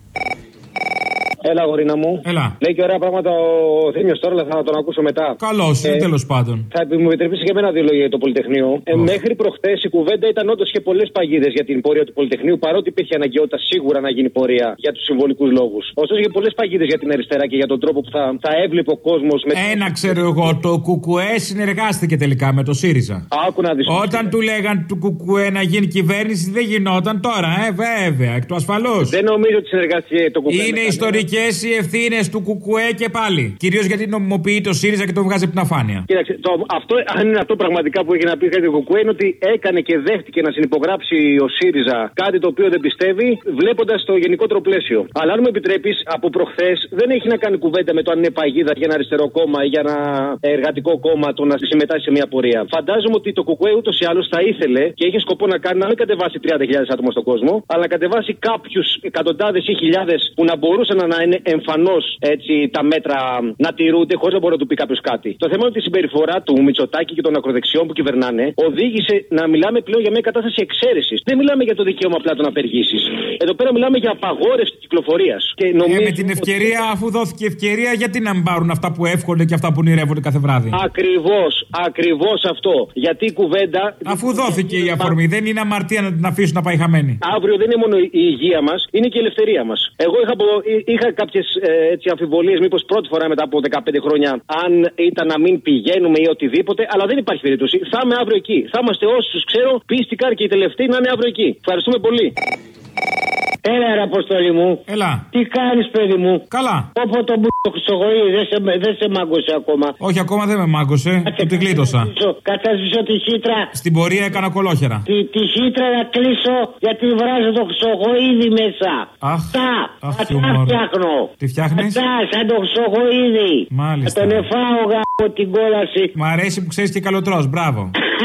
Έλα, γορίνα μου. Έλα. Λέει και ωραία πράγματα ο Θήμιος τώρα, αλλά θα τον ακούσω μετά. Καλώς, τέλος πάντων. Θα μου επιτρέψει και εμένα δύο λόγια για το Πολυτεχνείο. Μέχρι προχθές η κουβέντα ήταν όντως και πολλές παγίδες για την πορεία του Πολυτεχνείου, παρότι υπήρχε αναγκαιότητα σίγουρα να γίνει πορεία για τους συμβολικούς λόγους. Ωστόσο, είχε πολλές παγίδες για την αριστερά και για τον τρόπο που θα έβλεπε ο κόσμος. Ένα ξέρω εγώ, το ΚΚΕ συνεργάστηκε τελικά με το ΣΥΡΙΖΑ. Άκου να δεις. Όταν του λέγαν του ΚΚΕ να γίνει κυβέρνηση, δεν γινόταν τώρα, βέβαια, εκ του ασφαλούς. Δεν νομίζω ότι συνεργάστηκε το ΚΚΕ. Είναι ιστορικές οι ευθύνες του ΚΚΕ και πάλι. Κυρίως γιατί νομιμοποιεί το ΣΥΡΙΖΑ και το βγάζει από την αφάνεια. Κοίταξε, αν είναι αυτό πραγματικά που έχει να πει κάτι το ΚΚΕ, είναι ότι έκανε και δέχτηκε να συνυπογράψει ο ΣΥΡΙΖΑ κάτι το οποίο δεν πιστεύει, βλέποντας το γενικότερο πλαίσιο. Αλλά αν μου επιτρέπεις, από προχθές δεν έχει να κάνει κουβέντα με το αν είναι παγίδα για ένα αριστερό κόμμα ή για ένα εργατικό κόμμα το να συμμετάσχει σε μια πορεία. Φαντάζομαι ότι το ΚΚΕ ούτως ή άλλως θα ήθελε και είχε σκοπό να κάνει να μην κατεβάσει 30.000 άτομα στον κόσμο, αλλά να κατεβάσει κάποιους εκατοντάδες ή χιλιάδες που να μπορούσαν να είναι εμφανώς έτσι τα μέτρα να τηρούνται χωρίς να μπορεί να του πει κάποιο κάτι. Το θέμα είναι ότι η συμπεριφορά του Μητσοτάκη και των ακροδεξιών που κυβερνάνε οδήγησε να μιλάμε πλέον για μια κατάσταση εξαίρεσης. Δεν μιλάμε για το δικαίωμα απλά των απεργήσεις. Εδώ πέρα μιλάμε για απαγόρευση κυκλοφορίας. Με την ευκαιρία, αφού δόθηκε ευκαιρία, γιατί να μην πάρουν αυτά που εύχονται και αυτά που ονειρεύονται κάθε βράδυ. Ακριβώς αυτό. Γιατί η κουβέντα. Αφού δόθηκε η αφορμή, δεν είναι αμαρτία να την αφήσουν να πάει χαμένη. Αύριο δεν είναι μόνο η υγεία μας, είναι και η ελευθερία μας. Εγώ είχα κάποιες αμφιβολίες, μήπως πρώτη φορά μετά από 15 χρόνια, αν ήταν να μην πηγαίνουμε ή οτιδήποτε, αλλά δεν υπάρχει περίπτωση. Θα είμαι αύριο εκεί. Θα είμαστε όσους ξέρω, πίστηκαν και οι τελευταίοι να είναι αύριο εκεί. Ευχαριστούμε πολύ. Έλα, ρε Αποστόλη μου. Έλα. Τι κάνεις, παιδί μου? Καλά. Όπω το Χρυσοχοΐδη, δεν σε μάγκωσε ακόμα. Όχι, ακόμα δεν με μάγκωσε. Του τη γλίτωσα. Κάτσε σβήσω τη χύτρα. Στην πορεία έκανα κολόχερα. Τη χύτρα να κλείσω γιατί βράζω το Χρυσοχοΐδη μέσα. Αχ. Τι φτιάχνω. Τι φτιάχνεις? Σαν το Χρυσοχοΐδη. Μάλιστα. Θα τον εφάω από την κόλαση. Μ' αρέσει που ξέρεις και καλοτρός. Μπράβο.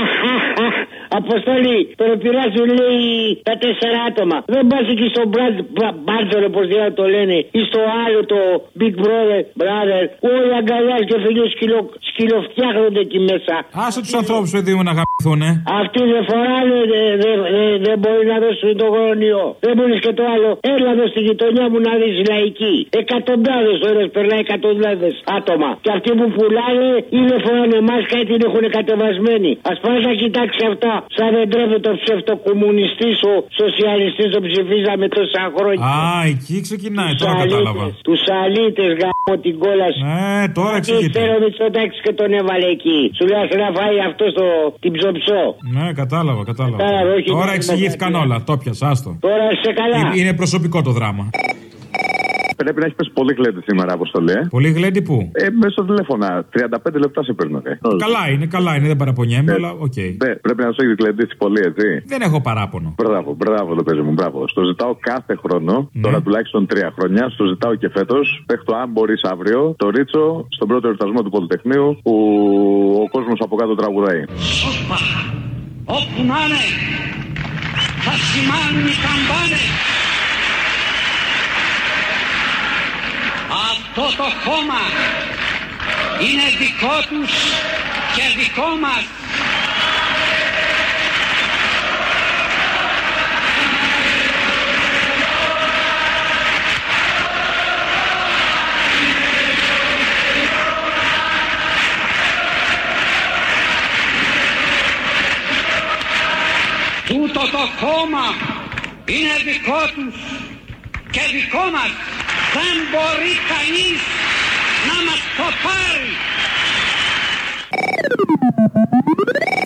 Αποστολή, τον πειράζουν λέει τα 4 άτομα. Δεν πας εκεί στο Μπάρτζον, όπως το λένε, ή στο άλλο το Big Brother, όλοι αγκαλιάς και φίλοι σκυλοφτιάχνονται εκεί μέσα. Άσε τους ανθρώπους, παιδί μου, να γαμηθούνε. Αυτοί δεν φοράνε, δεν μπορεί να δώσουν το γονιό. Δεν μπορείς και το άλλο. Έλα εδώ στη γειτονιά μου να δεις λαϊκή. Εκατοντάδες ώρες περνάει, εκατοντάδες άτομα. Και αυτοί που πουλάνε ή δεν φοράνε μάσκα ή την έχουν κατεβασμένη. Ας πάει να κοιτάξει αυτά. Σαν δεν τρέφεται ο ψευτοκομμουνιστής, ο σοσιαλιστής, το ψηφίζαμε τόσα χρόνια. Α, εκεί ξεκινάει, τώρα κατάλαβα. Τους αλήτες γάμω την κόλαση. Τώρα εξηγείται. Ξέρω Μητσοτάκης και τον έβαλε εκεί. Σου λέει να φάει αυτό την ψωψό. Ναι, κατάλαβα. Τώρα εξηγήθηκαν όλα. Το πιάσα, άστο. Τώρα είσαι καλά. Είναι προσωπικό το δράμα. Πρέπει να έχει πέσει πολύ γλέντι σήμερα, Αποστολή. Πολύ γλέντι πού? Μέσω τηλέφωνα. 35 λεπτά σε παίρνω. Καλά είναι, δεν παραπονιέμαι, αλλά οκ. Πρέπει να σου έχει γλεντήσει πολύ, έτσι. Δεν έχω παράπονο. Μπράβο, το παίζει μου, μπράβο. Στο ζητάω κάθε χρόνο, τώρα τουλάχιστον 3 χρόνια. Στο ζητάω και φέτος. Παίχτω, αν μπορεί αύριο, το Ρίτσο στον πρώτο εορτασμό του Πολυτεχνείου, που ο κόσμος από κάτω τραγουδάει. Σώσπα, όπου να είναι, θα σημάνουν οι καμπάνες. Αυτό το χώμα είναι δικό τους και δικό μας. Τούτο το χώμα είναι δικό τους και δικό μας. Δεν μπορεί κανείς να μας το πάρει.